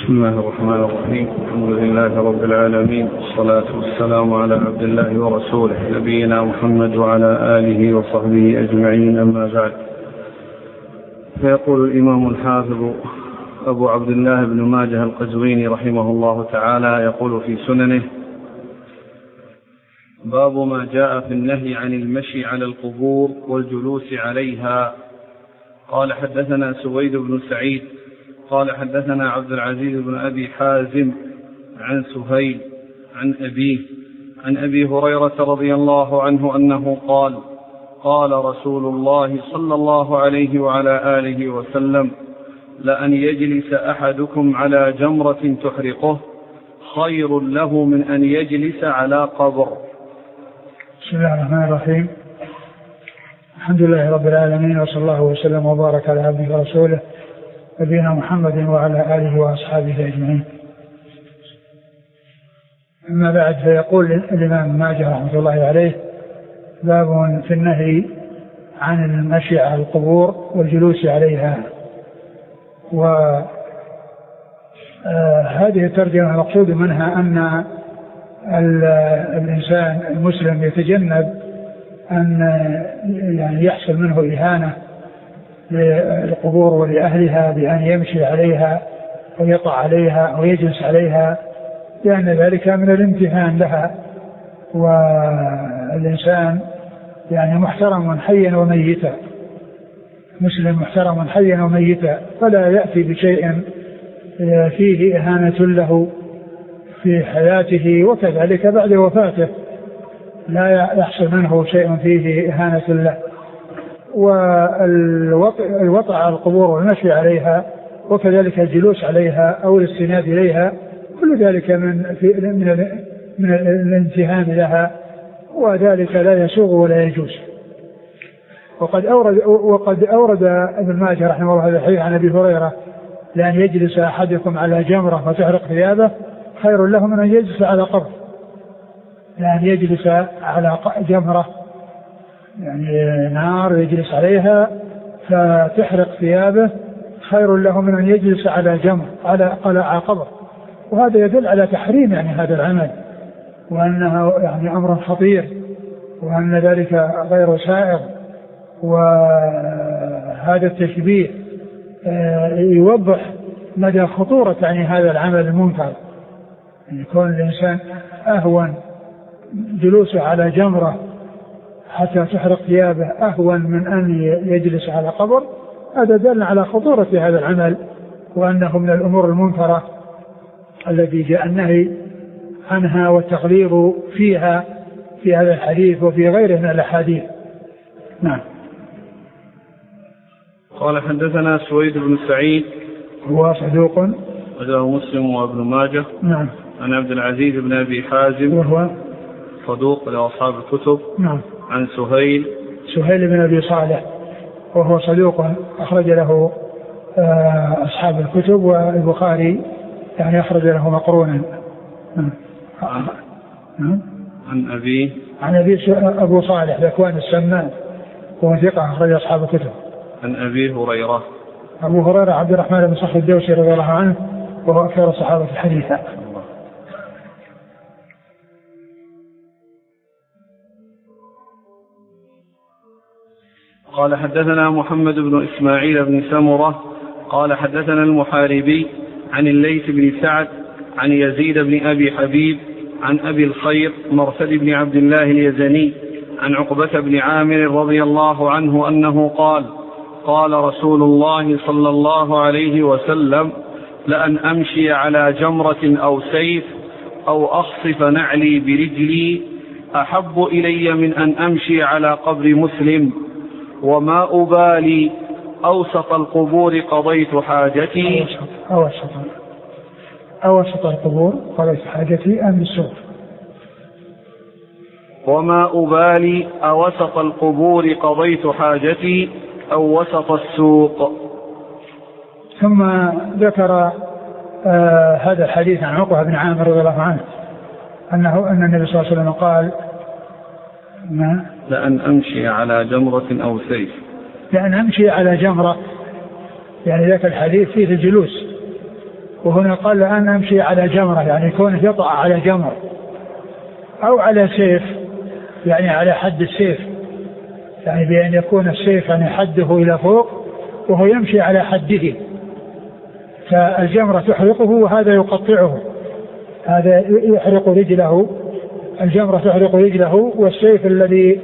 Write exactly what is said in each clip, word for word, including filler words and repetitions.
بسم الله الرحمن الرحيم. الحمد لله رب العالمين، والصلاة والسلام على عبد الله ورسوله نبينا محمد وعلى آله وصحبه أجمعين، أما بعد. فيقول الإمام الحافظ أبو عبد الله بن ماجه القزويني رحمه الله تعالى، يقول في سننه: باب ما جاء في النهي عن المشي على القبور والجلوس عليها. قال: حدثنا سويد بن سعيد قال: حدثنا عبد العزيز بن أبي حازم عن سهيل عن أبيه عن أبي هريرة رضي الله عنه أنه قال: قال رسول الله صلى الله عليه وعلى آله وسلم: لأن يجلس أحدكم على جمرة تحرقه خير له من أن يجلس على قبر. بسم الله الرحمن الرحيم. الحمد لله رب العالمين، وصلى الله وسلم وبارك على عبده ورسوله نبينا محمد وعلى آله وأصحابه أجمعين. أما بعد، فيقول الإمام ماجه رحمة الله عليه: باب في النهي عن المشي على القبور والجلوس عليها. وهذه الترجمة المقصود منها أن الإنسان المسلم يتجنب أن يعني يحصل منه إهانة للقبور ولأهلها بأن يمشي عليها ويطع عليها أو يجلس عليها، لأن ذلك من الامتهان لها. والإنسان يعني محترم حيا وميتا، مسلم محترم حيا وميتا، فلا يأتي بشيء فيه إهانة له في حياته وكذلك بعد وفاته لا يحصل منه شيء فيه إهانة له. والوطأ على القبور والمشي عليها وكذلك الجلوس عليها أو الاستناد إليها، كل ذلك من من من الانتهام لها، وذلك لا يسوغ ولا يجوز. وقد أورد وقد أورد ابن ماجه رحمه الله هذا الحديث عن أبي هريرة: لأن يجلس أحدكم على جمرة فتحرق ثيابه خير له من أن يجلس على قبر. لأن يجلس على جمرة يعني نار يجلس عليها فتحرق ثيابه خير له من أن يجلس على جمر على على قبر. وهذا يدل على تحريم يعني هذا العمل، وأنه يعني أمر خطير، وأن ذلك غير سائغ. وهذا التشبيه يوضح مدى خطورة يعني هذا العمل المنكر. يكون الإنسان أهون جلوسه على جمرة حتى تحرق ثيابه أهون من أن يجلس على قبر. هذا دل على خطورة هذا العمل، وأنه من الأمور المنكرة التي جاء النهي عنها والتغليظ فيها في هذا الحديث وفي غيره من الأحاديث. نعم. قال: حدثنا سويد بن سعيد هو صدوق وله مسلم وابن ماجه. نعم. عن عبد العزيز بن أبي حازم وهو صدوق لأصحاب الكتب. نعم. عن سهيل سهيل بن أبي صالح وهو صدوق أخرج له أصحاب الكتب، والبخاري يعني أخرج له مقرونا. نعم. عن أبي عن أبي أبو صالح ذكوان السمان وهو ثقة أخرج أصحاب الكتب. عن أبي هريرة أبو هريرة عبد الرحمن بن صخر الدوسي رضي الله عنه، وهو أكثر الصحابة حديثا. قال: حدثنا محمد بن إسماعيل بن سمرة قال: حدثنا المحاربي عن الليث بن سعد عن يزيد بن أبي حبيب عن أبي الخير مرثد بن عبد الله اليزني عن عقبة بن عامر رضي الله عنه أنه قال: قال رسول الله صلى الله عليه وسلم: لأن أمشي على جمرة أو سيف أو أخصف نعلي برجلي أحب إلي من أن أمشي على قبر مسلم، وما أبالي أوسط القبور قضيت حاجتي. أوسط أوسط القبور قضيت حاجتي أم السوق. وما أبالي أوسط القبور قضيت حاجتي أو وسط السوق. ثم ذكر آه هذا الحديث عن عقبة بن عامر رضي الله عنه أنه أن النبي صلى الله عليه وسلم قال: ما لأن أمشي على جمرة أو سيف. لأن أمشي على جمرة، يعني ذاك الحديث فيه الجلوس وهنا قال أن أمشي على جمرة، يعني يكون يطأ على جمر أو على سيف، يعني على حد السيف، يعني بأن يكون السيف يعني حده إلى فوق وهو يمشي على حده، فالجمرة تحرقه وهذا يقطعه، هذا يحرق رجله، الجمرة تحرق رجله، والسيف الذي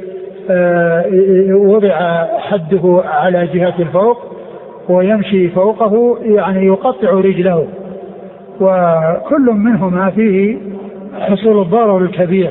وضع حده على جهة الفوق ويمشي فوقه يعني يقطع رجله، وكل منهما فيه حصول الضرر الكبير.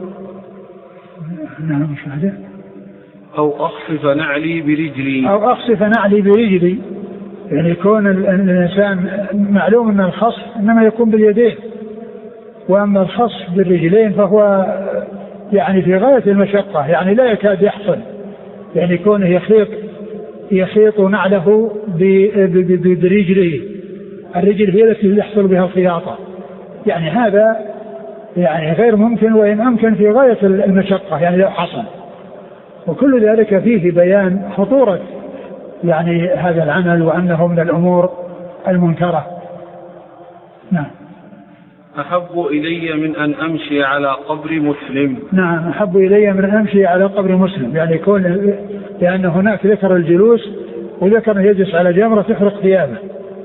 نعم مش هذا. أو أخصف نعلي برجلي أو أخصف نعلي برجلي، يعني يكون الإنسان معلوم أن الخصف إنما يكون باليدين، وأما الخصف بالرجلين فهو يعني في غاية المشقة، يعني لا يكاد يحصل، يعني يكون يخيط يخيط نعله برجله، الرجل هي التي يحصل بها الخياطة، يعني هذا يعني غير ممكن، وإن أمكن في غاية المشقة يعني لو حصل. وكل ذلك فيه بيان خطورة يعني هذا العمل وأنه من الأمور المنكرة. نعم. أحب إلي من أن أمشي على قبر مسلم. نعم أحب إلي من أن أمشي على قبر مسلم، يعني يكون لأن هناك ذكر الجلوس وذكر يجلس على جمرة تحرق ثيابه،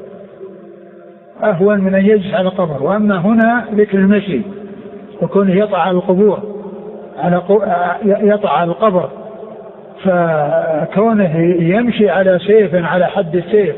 أهون من أن يجلس على قبر. وأما هنا ذكر المشي وكونه يطع على القبور، على يطع على القبر، فكونه يمشي على سيف على حد السيف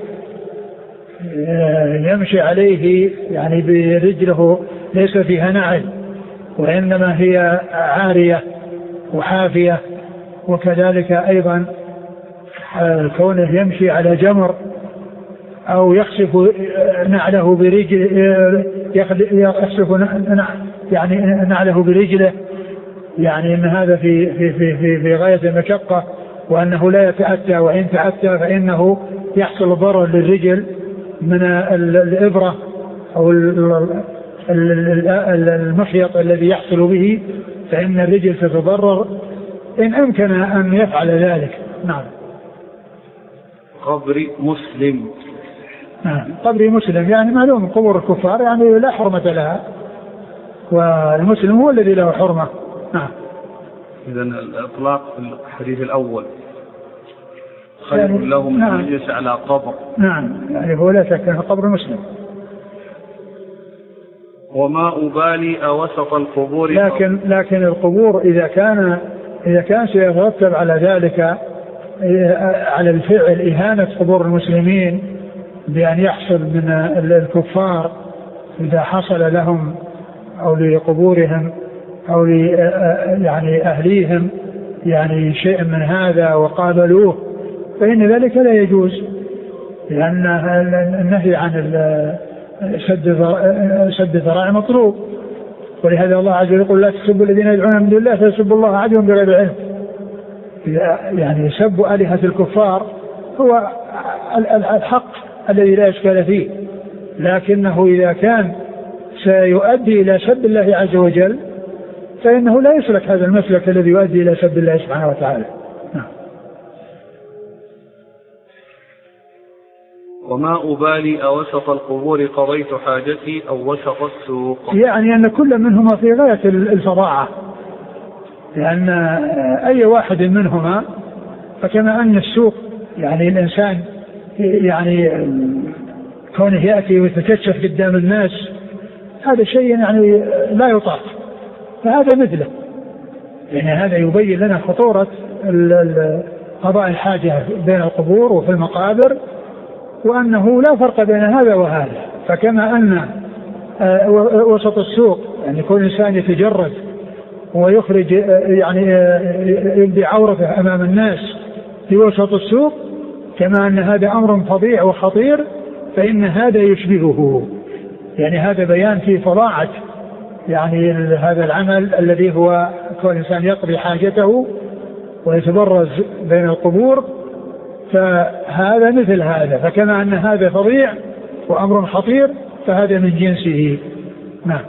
يمشي عليه يعني برجله ليس فيها نعل وإنما هي عارية وحافية، وكذلك أيضا كونه يمشي على جمر أو يخسف نعله برجل يخسف يعني نعله برجله، يعني أن هذا في في في في غاية المشقة، وأنه لا يتأتى، وإن تأتى فإنه يحصل ضرر للرجل من الإبرة أو المخيط الذي يحصل به، فإن الرجل تتضرر إن أمكن أن يفعل ذلك. نعم. قبر مسلم. نعم قبر مسلم، يعني معلوم قبور الكفار يعني لا حرمة لها، والمسلم هو الذي له حرمة. نعم. إذن الإطلاق في الحديث الأول خير يعني لهم أن يجلس على قبر. نعم يعني هو لا شك أنه قبر مسلم. وما أبالي أوسط القبور، لكن لكن القبور إذا كان إذا كان سيترتب على ذلك على الفعل إهانة قبور المسلمين بأن يحصل من الكفار إذا حصل لهم أو لقبورهم أو يعني أهليهم يعني شيء من هذا وقابلوه، فإن ذلك لا يجوز، لأن النهي عن سد الذرائع مطلوب. ولهذا الله عز وجل يقول لا تسبوا الذين يدعون من دون الله فيسبوا الله عدوا بغير علم. يعني سب آلهة الكفار هو الحق الذي لا إشكال فيه، لكنه إذا كان سيؤدي إلى سب الله عز وجل فإنه لا يسلك هذا المسلك الذي يؤدي إلى سب الله سبحانه وتعالى. نعم. وما أبالي أوسط القبور قضيت حاجتي أو وسط السوق، يعني أن كل منهما في غاية الفظاعة، لأن أي واحد منهما فكما أن السوق يعني الإنسان يعني كونه يأتي ويتكشف قدام الناس هذا شيء يعني لا يطاق، فهذا مثله، يعني هذا يبين لنا خطورة قضاء الحاجة بين القبور وفي المقابر، وأنه لا فرق بين هذا وهذا. فكما أن وسط السوق يعني كل إنسان يتجرد ويخرج يعني يبدي عورته أمام الناس في وسط السوق، كما أن هذا أمر فظيع وخطير، فإن هذا يشبهه، يعني هذا بيان في فظاعة يعني هذا العمل الذي هو كل إنسان يقضي حاجته ويتبرز بين القبور، فهذا مثل هذا. فكما أن هذا فظيع وأمر خطير فهذا من جنسه. نعم.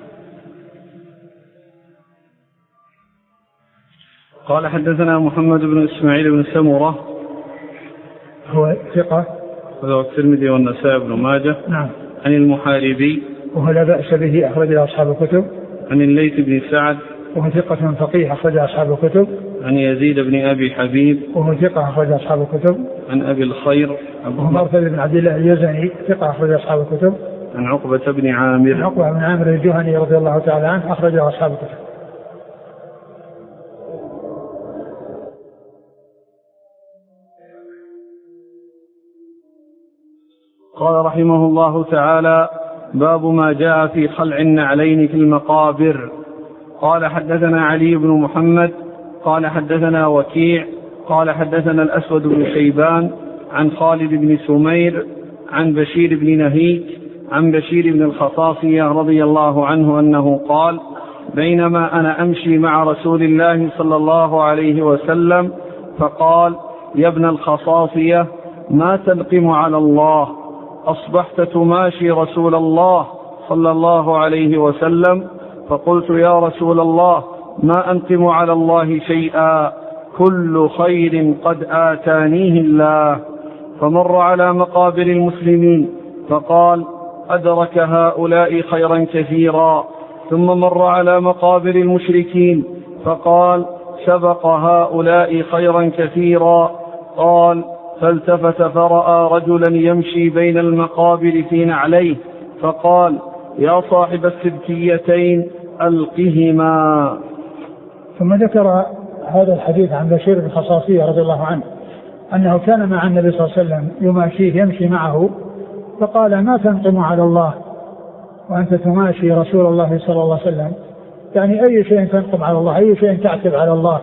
قال حدثنا محمد بن إسماعيل بن سمرة هو ثقة، وهو الترمذي والنسائي بن ماجه. نعم. عن المحاربي وهو لا بأس به أخرج أصحاب الكتب. عن الليث بن سعد وهو ثقة فقيه أخرج أصحاب الكتب. عن يزيد بن أبي حبيب وهو ثقة أخرج أصحاب الكتب. عن أبي الخير وهو مرثد بن عبد الله اليزني ثقة أخرج أصحاب الكتب. عن عقبة بن عامر عن عقبة بن عامر الجهني رضي الله تعالى عنه أخرج أصحاب الكتب. قال رحمه الله تعالى: باب ما جاء في خلع النعلين في المقابر. قال حدثنا علي بن محمد قال حدثنا وكيع قال حدثنا الأسود بن شيبان عن خالد بن سمير عن بشير بن نهيك عن بشير بن الخصاصية رضي الله عنه أنه قال: بينما أنا أمشي مع رسول الله صلى الله عليه وسلم فقال: يا ابن الخصاصية ما تنقم على الله؟ أصبحت تماشي رسول الله صلى الله عليه وسلم. فقلت: يا رسول الله ما أنقم على الله شيئا، كل خير قد آتانيه الله. فمر على مقابر المسلمين فقال: أدرك هؤلاء خيرا كثيرا. ثم مر على مقابر المشركين فقال: سبق هؤلاء خيرا كثيرا. قال: فالتفت فرأى رجلا يمشي بين المقابر في نعليه فقال: يا صاحب السبكيتين ألقهما. ثم ذكر هذا الحديث عن بشير بن الخصاصية رضي الله عنه أنه كان مع النبي صلى الله عليه وسلم يماشيه يمشي معه فقال: ما تنقم على الله وأنت تماشي رسول الله صلى الله عليه وسلم؟ يعني أي شيء تنقم على الله، أي شيء تعتب على الله،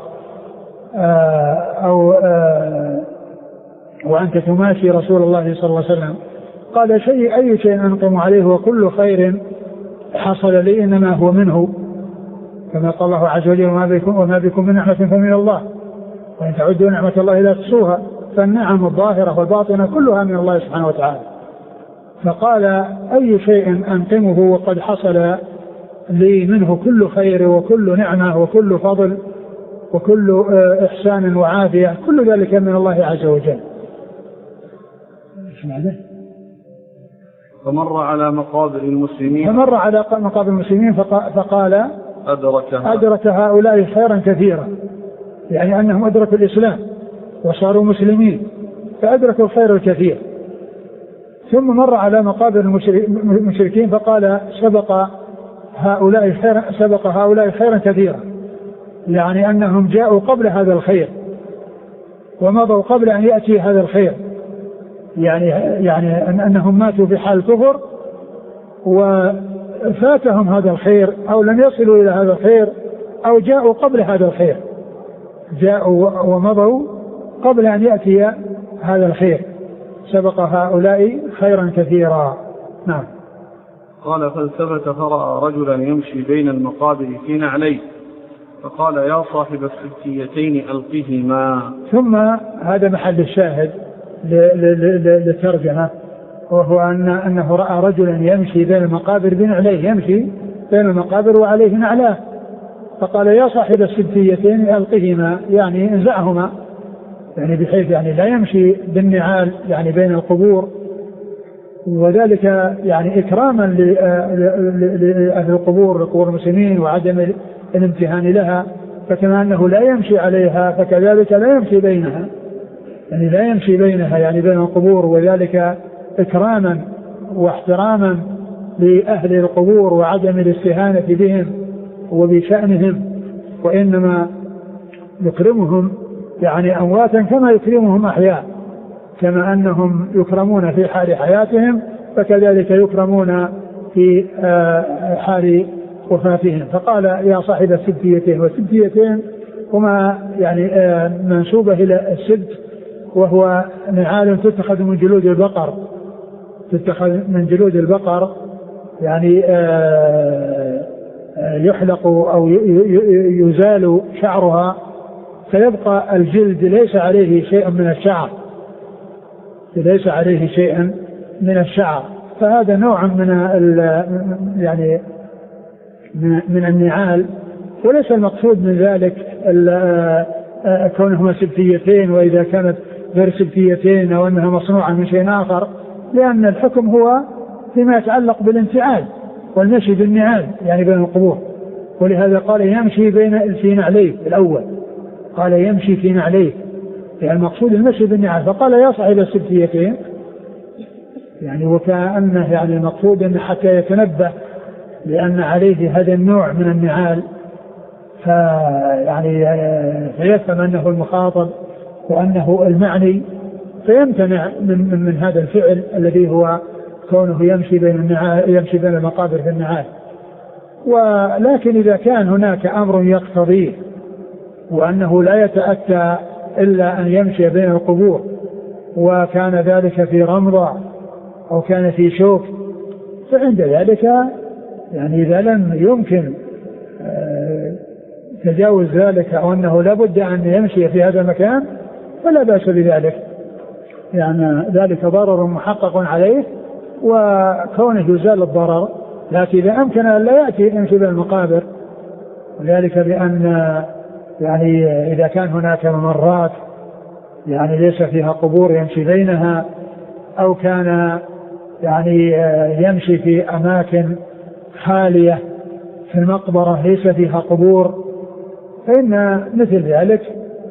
آه أو آه وأنت تماشي رسول الله صلى الله عليه وسلم؟ قال: شيء أي شيء أنقم عليه وكل خير حصل لي إنما هو منه، كما قال الله عز وجل: وما بكم, وما بكم من نعمة فمن الله وإن تعدوا نعمة الله لا تحصوها. فالنعم الظاهرة والباطنة كلها من الله سبحانه وتعالى. فقال: أي شيء أنقمه وقد حصل لي منه كل خير وكل نعمة وكل فضل وكل إحسان وعافية، كل ذلك من الله عز وجل. فمر على مقابر المسلمين فمر على مقابر المسلمين فقال: أدرك, أدرك هؤلاء خيرا كثيرا، يعني أنهم أدركوا الإسلام وصاروا مسلمين فأدركوا الخير الكثير. ثم مر على مقابر المشركين فقال: سبق هؤلاء خيرا سبق هؤلاء خيرا كثيرا، يعني أنهم جاءوا قبل هذا الخير ومضوا قبل أن يأتي هذا الخير، يعني يعني أنهم ماتوا في حال الكفر وفاتهم هذا الخير أو لم يصلوا إلى هذا الخير أو جاءوا قبل هذا الخير، جاءوا ومضوا قبل أن يأتي هذا الخير. سبق هؤلاء خيرا كثيرا. نعم. قال: فالتفت فرأى رجلا يمشي بين المقابر في نعليه فقال: يا صاحب السبكيتين ألقهما. ثم هذا محل الشاهد للترجمة، وهو أن أنه رأى رجلا يمشي بين المقابر بنعليه، يمشي بين المقابر وعليه نعلاه، فقال: يا صاحب السبكيتين ألقهما، يعني انزعهما، يعني بحيث يعني لا يمشي بالنعال يعني بين القبور، وذلك يعني إكراما لأهل القبور لقبور المسلمين وعدم الامتهان لها. فكما أنه لا يمشي عليها فكذلك لا يمشي بينها، يعني لا يمشي بينها يعني بين القبور، وذلك إكراما واحتراما لأهل القبور وعدم الاستهانة بهم وبشأنهم، وإنما يكرمهم يعني أمواتا كما يكرمهم أحياء، كما أنهم يكرمون في حال حياتهم فكذلك يكرمون في حال وفاتهم. فقال: يا صاحب السبتيتين، والسبتيتين هما يعني منسوبة إلى السبت، وهو نعال تتخذ من جلود البقر، تتخذ من جلود البقر، يعني يحلق أو يزال شعرها فيبقى الجلد ليس عليه شيء من الشعر، ليس عليه شيء من الشعر. فهذا نوع من يعني من النعال، وليس المقصود من ذلك كونهما سبتيتين، وإذا كانت غير سبتيتين أو أنها مصنوعة من شيء آخر، لأن الحكم هو فيما يتعلق بالانتعال والمشي بالنعال يعني بين القبور. ولهذا قال يمشي بين في نعليه الأول، قال يمشي في نعليه يعني المقصود المشي بالنعال. فقال يا صاحب السبتيتين يعني وكأنه يعني المقصود أن حتى يتنبه لأن عليه هذا النوع من النعال فيعني فيفهم أنه المخاطب وأنه المعني فيمتنع من, من, من هذا الفعل الذي هو كونه يمشي بين النعال يمشي بين المقابر في النعال. ولكن إذا كان هناك أمر يقتضيه وأنه لا يتأتى إلا أن يمشي بين القبور وكان ذلك في رمضة أو كان في شوك فعند ذلك يعني إذا لم يمكن تجاوز ذلك أو أنه لابد أن يمشي في هذا المكان فلا بأس بذلك، يعني ذلك ضرر محقق عليه وكونه يزال الضرر. لكن إذا أمكن أن لا يأتي يمشي بين المقابر وذلك بأن يعني إذا كان هناك ممرات يعني ليس فيها قبور يمشي بينها أو كان يعني يمشي في أماكن خالية في المقبرة ليس فيها قبور فإن مثل ذلك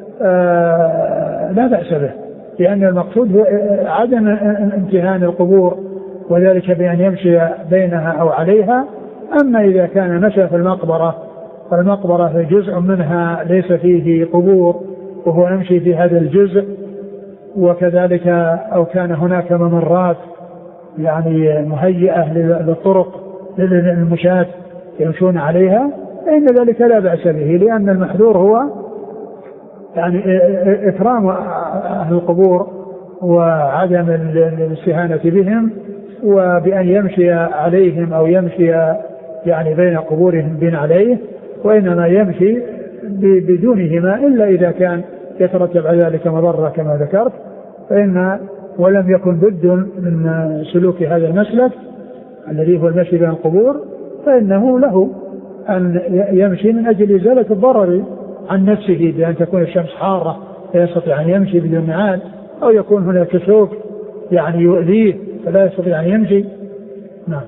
لا بأس به، لأن المقصود هو عدم امتهان القبور وذلك بأن يمشي بينها أو عليها. أما إذا كان مشى في المقبرة فالمقبرة في جزء منها ليس فيه قبور وهو يمشي في هذا الجزء وكذلك أو كان هناك ممرات يعني مهيئة للطرق للمشاة يمشون عليها فإن ذلك لا بأس به، لأن المحذور هو يعني إكرام أهل القبور وعدم الاستهانة بهم وبأن يمشي عليهم أو يمشي يعني بين قبورهم بين عليه، وإنما يمشي بدونهما إلا إذا كان يترتب على ذلك مضرة كما ذكرت فإن ولم يكن بد من سلوك هذا المسلك الذي هو المشي بين القبور فإنه له أن يمشي من أجل إزالة الضرر عن نفسه بأن تكون الشمس حارة لا يستطيع أن يمشي بدون نعال أو يكون هناك شوك يعني يؤذيه فلا يستطيع أن يمشي. نعم.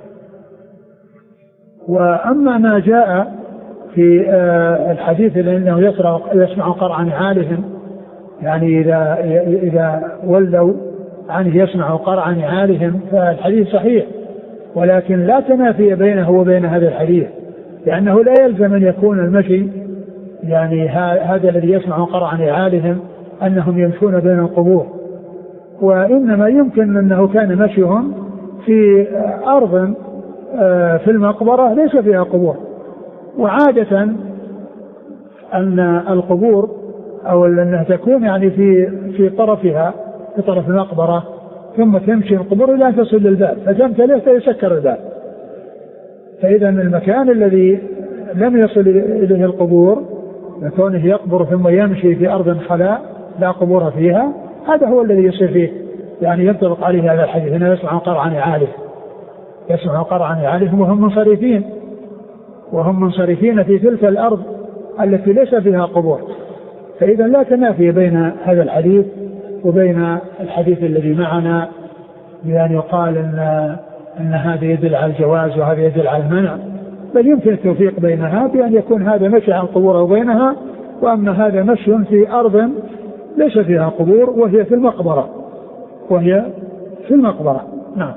وأما ما جاء في الحديث أنه يسمع قرع نعالهم يعني إذا إذا ولوا عنه يسمع قرع نعالهم فالحديث صحيح، ولكن لا تنافي بينه وبين هذا الحديث، لأنه لا يلزم أن يكون المشي يعني هذا الذي يسمع قرع نعالهم أنهم يمشون بين القبور، وإنما يمكن أنه كان مشيهم في أرض في المقبرة ليس فيها قبور. وعادة أن القبور أو أنها تكون يعني في في طرفها في طرف المقبرة ثم تمشي القبور إلى أن تصل للباب فتمتلئ فيسكر الباب. فإذا المكان الذي لم يصل إليه القبور كونه يقبر ثم يمشي في أرض خلاء لا قبور فيها هذا هو الذي يصير فيه يعني ينطبق عليه هذا الحديث هنا يسمع قرع نعاله يسمع قرع نعالهم وهم منصرفين وهم منصرفين في تلك الأرض التي ليس فيها قبور. فإذا لا تنافي بين هذا الحديث وبين الحديث الذي معنا بأن يقال أن, أن هذا يدل على الجواز وهذا يدل على المنع، بل يمكن التوفيق بينها بأن يكون هذا مشي عن قبور وبينها وأما هذا مشي في أرض ليس فيها قبور وهي في المقبرة وهي في المقبرة. نعم.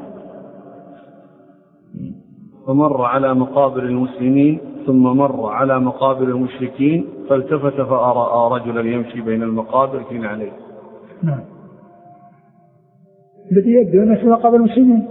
فمر على مقابر المسلمين ثم مر على مقابر المشركين فالتفت فرأى رجلا يمشي بين المقابر في نعليه. نعم. الذي يبدو أنه في مقابر المسلمين.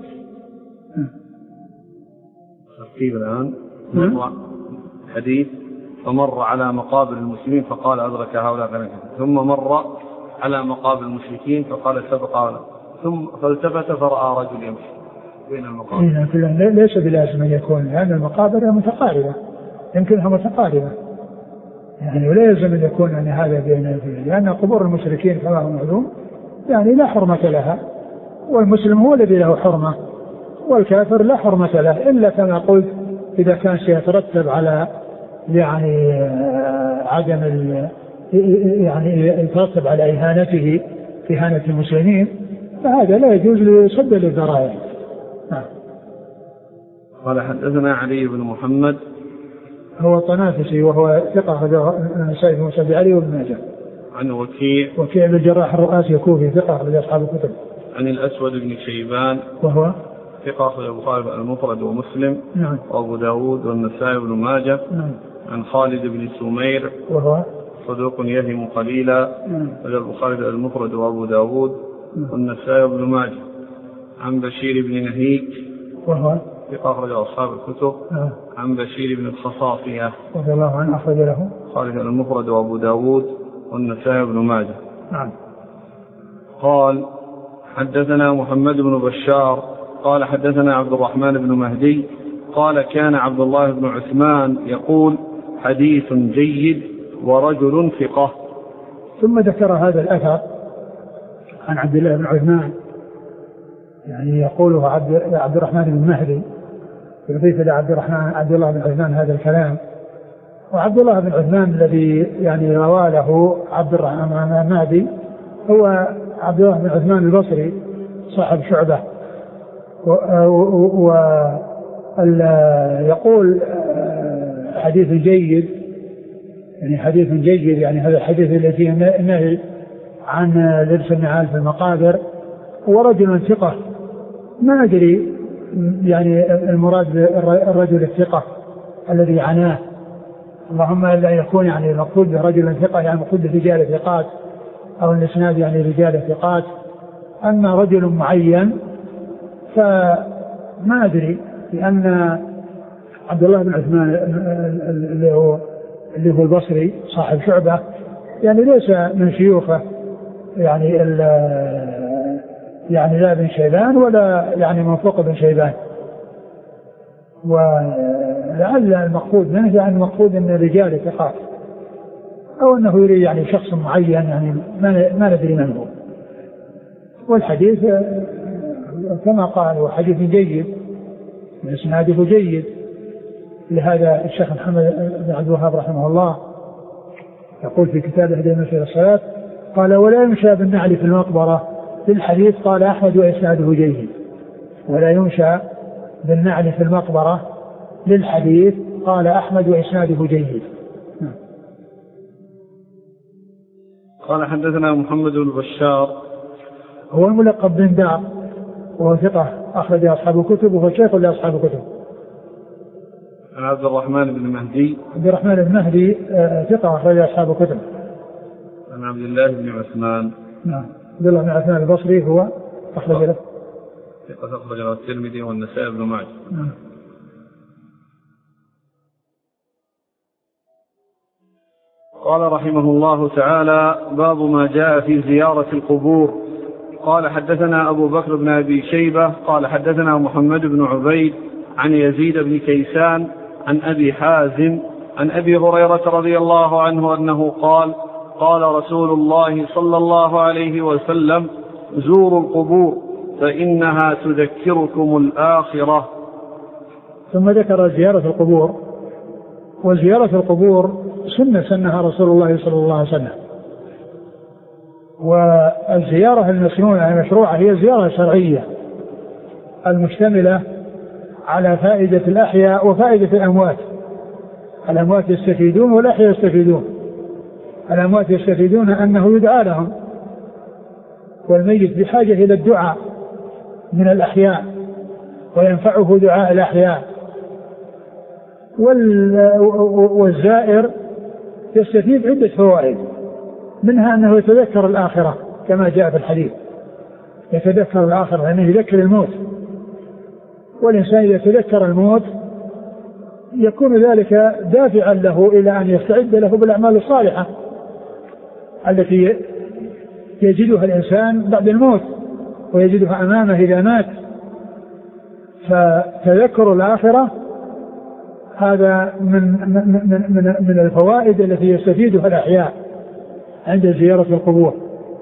ترتيب الآن مر حديث فمر على مقابر المسلمين فقال أدرك هؤلاء ثم مر على مقابر المشركين فقال سبق ثم فالتفت فرأى رجل يمشي بين المقابر. ليس بلازم أن يكون لأن المقابر متقاربة يمكنها متقاربة يعني ولا يلزم أن يكون يعني هذا بين فيه لأن قبور المشركين كما هو معلوم يعني لا حرمة لها والمسلم هو الذي له حرمة والكافر لا حرمة له إلا كما قلت إذا كان سيترتب على يعني عدم يعني يترتب على إهانته إهانة المسلمين فهذا لا يجوز لصد للذرائع. قال حدثنا علي بن محمد هو الطنافسي وهو ثقة أخرجه النسائي في مسند علي وابن ماجه. عن وكيع وكيع بن الجراح الرؤاسي الكوفي ثقة أخرج أصحاب الكتب. عن الأسود بن شيبان وهو ثقة أخرج البخاري المفرد ومسلم نعم وأبو داود والنسائي وابن ماجه. نعم. عن خالد بن سمير وهو صدوق يهم قليلا أخرج البخاري المفرد وأبو داود والنسائي وابن ماجه. عن بشير بن نهيك وهو ثقة أخرج أصحاب الكتب. نعم. عن بشير بن الخصاصية رضي الله عنه أخرج له خالد المفرد وأبو داود والنسائي وابن ماجه. نعم. قال حدثنا محمد بن بشار قال حدثنا عبد الرحمن بن مهدي قال كان عبد الله بن عثمان يقول حديث جيد ورجل ثقة. ثم ذكر هذا الأثر عن عبد الله بن عثمان يعني يقوله عبد, عبد الرحمن بن مهدي يضيف إلى عبد الرحمن عبد الله بن عثمان هذا الكلام. وعبد الله بن عثمان الذي يعني روى له عبد الرحمن المهدي هو عبد الله بن عثمان البصري صاحب شعبة. ويقول حديث جيد يعني حديث جيد يعني هذا الحديث الذي نهي عن لبس النعال في المقابر. ورجل ثقة ما أدري يعني المراد بالرجل الثقة الذي عناه اللهم لا يكون يعني المقصود برجل ثقة يعني مقصود رجال ثقات أو الإسناد يعني رجال ثقات. أما رجل معين فما أدري لأن عبد الله بن عثمان اللي هو اللي هو البصري صاحب شعبة يعني ليس من شيوخه يعني يعني لا بن شيبان ولا يعني من فوق بن شيبان. ولعل المقصود منه يعني المقصود ان الرجال ثقات او انه يريد يعني شخص معين يعني ما ندري من هو. والحديث كما قال هو حديث جيد واسناده جيد. لهذا الشيخ محمد بن عبد الوهاب رحمه الله يقول في كتابه هدي المسير إلى الصلاة قال ولا يمشى بالنعل في المقبرة. في الحديث قال أحمد وإسناده جيد. ولا يمشى بالنعل في المقبرة للحديث قال أحمد وإسناده جيد. قال حدثنا محمد بن بشار هو الملقب بن دار وهو ثقة أخرج أصحاب الكتب وهو شيخ لأصحاب الكتب. عن عبد الرحمن بن مهدي عبد الرحمن بن مهدي ثقة أخرج أصحاب الكتب. عن عبد الله بن عثمان نعم عبد الله بن عثمان البصري هو أخرج له ثقة أخرج له الترمذي والنسائي بن ماجه. نعم. قال رحمه الله تعالى باب ما جاء في زيارة القبور. قال حدثنا أبو بكر بن أبي شيبة قال حدثنا محمد بن عبيد عن يزيد بن كيسان عن أبي حازم عن أبي هريرة رضي الله عنه أنه قال قال رسول الله صلى الله عليه وسلم زوروا القبور فإنها تذكركم الآخرة. ثم ذكر زيارة القبور. وزيارة القبور سنة سنها رسول الله صلى الله عليه وسلم. والزيارة المسنونة المشروعة هي زيارة شرعية المشتملة على فائدة الأحياء وفائدة الأموات. الأموات يستفيدون والأحياء يستفيدون. الأموات يستفيدون أنه يدعى لهم والميت بحاجة إلى الدعاء من الأحياء وينفعه دعاء الأحياء. والزائر يستفيد عدة فوائد منها أنه يتذكر الآخرة كما جاء في الحديث يتذكر الآخرة لأنه يذكر الموت. والإنسان إذا تذكر الموت يكون ذلك دافعا له إلى أن يستعد له بالأعمال الصالحة التي يجدها الإنسان بعد الموت ويجدها أمامه إذا مات. فتذكر الآخرة هذا من, من, من, من الفوائد التي يستفيدها الأحياء عند زيارة القبور.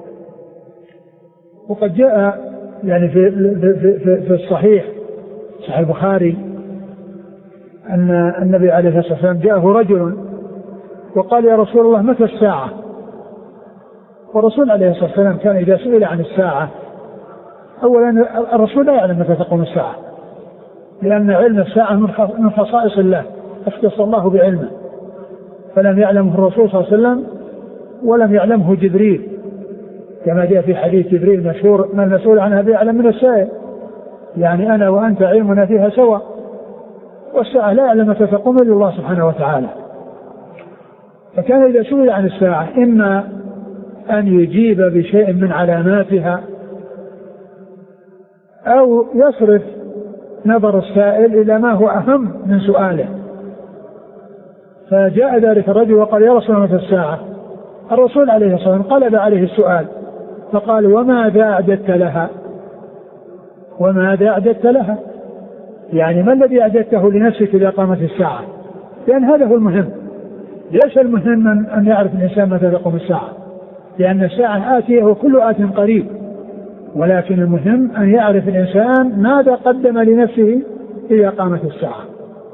وقد جاء يعني في, في, في, في الصحيح صحيح البخاري أن النبي عليه الصلاة والسلام جاءه رجل وقال يا رسول الله متى الساعة؟ والرسول عليه الصلاة والسلام كان إذا سئل عن الساعة أولا الرسول لا يعلم متى تقوم الساعة لأن علم الساعة من خصائص الله اختص الله بعلمه، فلم يعلمه الرسول صلى الله عليه وسلم ولم يعلمه جبريل، كما جاء في حديث جبريل مشهور: ما المسؤول عنها بأعلم من السائل. يعني أنا وأنت علمنا فيها سواء، والساعة لا يعلم متى تقوم إلا الله سبحانه وتعالى. فكان إذا سئل عن الساعة إما أن يجيب بشيء من علاماتها أو يصرف نظر السائل إلى ما هو أهم من سؤاله. فجاء ذلك الرجل وقال: يا رسول الله متى الساعة؟ الرسول عليه الصلاة والسلام قلب عليه السؤال فقال: وماذا أعددت لها؟ وماذا أعددت لها؟ يعني ما الذي أعددته لنفسك إذا قامت الساعة؟ لأن هذا هو المهم. ليس المهم أن يعرف الإنسان متى تقوم الساعة، لأن الساعة آتية وكل آت قريب، ولكن المهم أن يعرف الإنسان ماذا قدم لنفسه إذا قامت الساعة،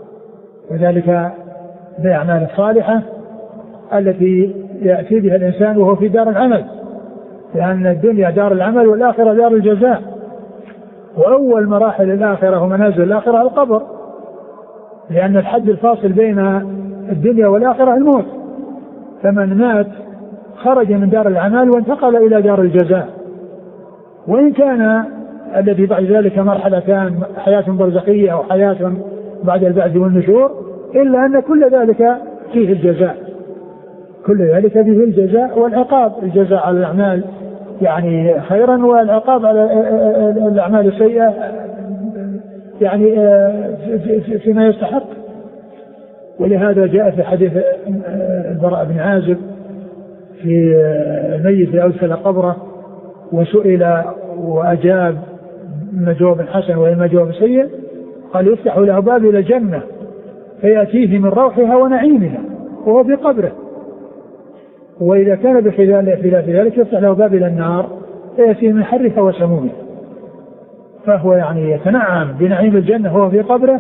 وذلك بالأعمال الصالحة التي يأتي بها الإنسان وهو في دار العمل، لأن الدنيا دار العمل والآخرة دار الجزاء، وأول مراحل الآخرة ومنازل الآخرة القبر، لأن الحد الفاصل بين الدنيا والآخرة الموت، فمن مات خرج من دار العمل وانتقل إلى دار الجزاء. وإن كان الذي بعد ذلك مرحلتان، حياة برزخية أو حياة بعد البعث والنشور، إلا أن كل ذلك فيه الجزاء، كل ذلك فيه الجزاء والعقاب، الجزاء على الأعمال يعني خيرا، والعقاب على الأعمال السيئة يعني فيما يستحق. ولهذا جاء في حديث البراء بن عازب في الميت أدخل قبره وسئل وأجاب إما جواب حسن وإما جواب سيء، قال: يفتح له باب إلى الجنة فيأتيه من روحها ونعيمها وهو في قبره، وإذا كان بخلاف ذلك يفتح له باب إلى النار فيأتيه من حرها وسمومها. فهو يعني يتنعم بنعيم الجنة وهو في قبره،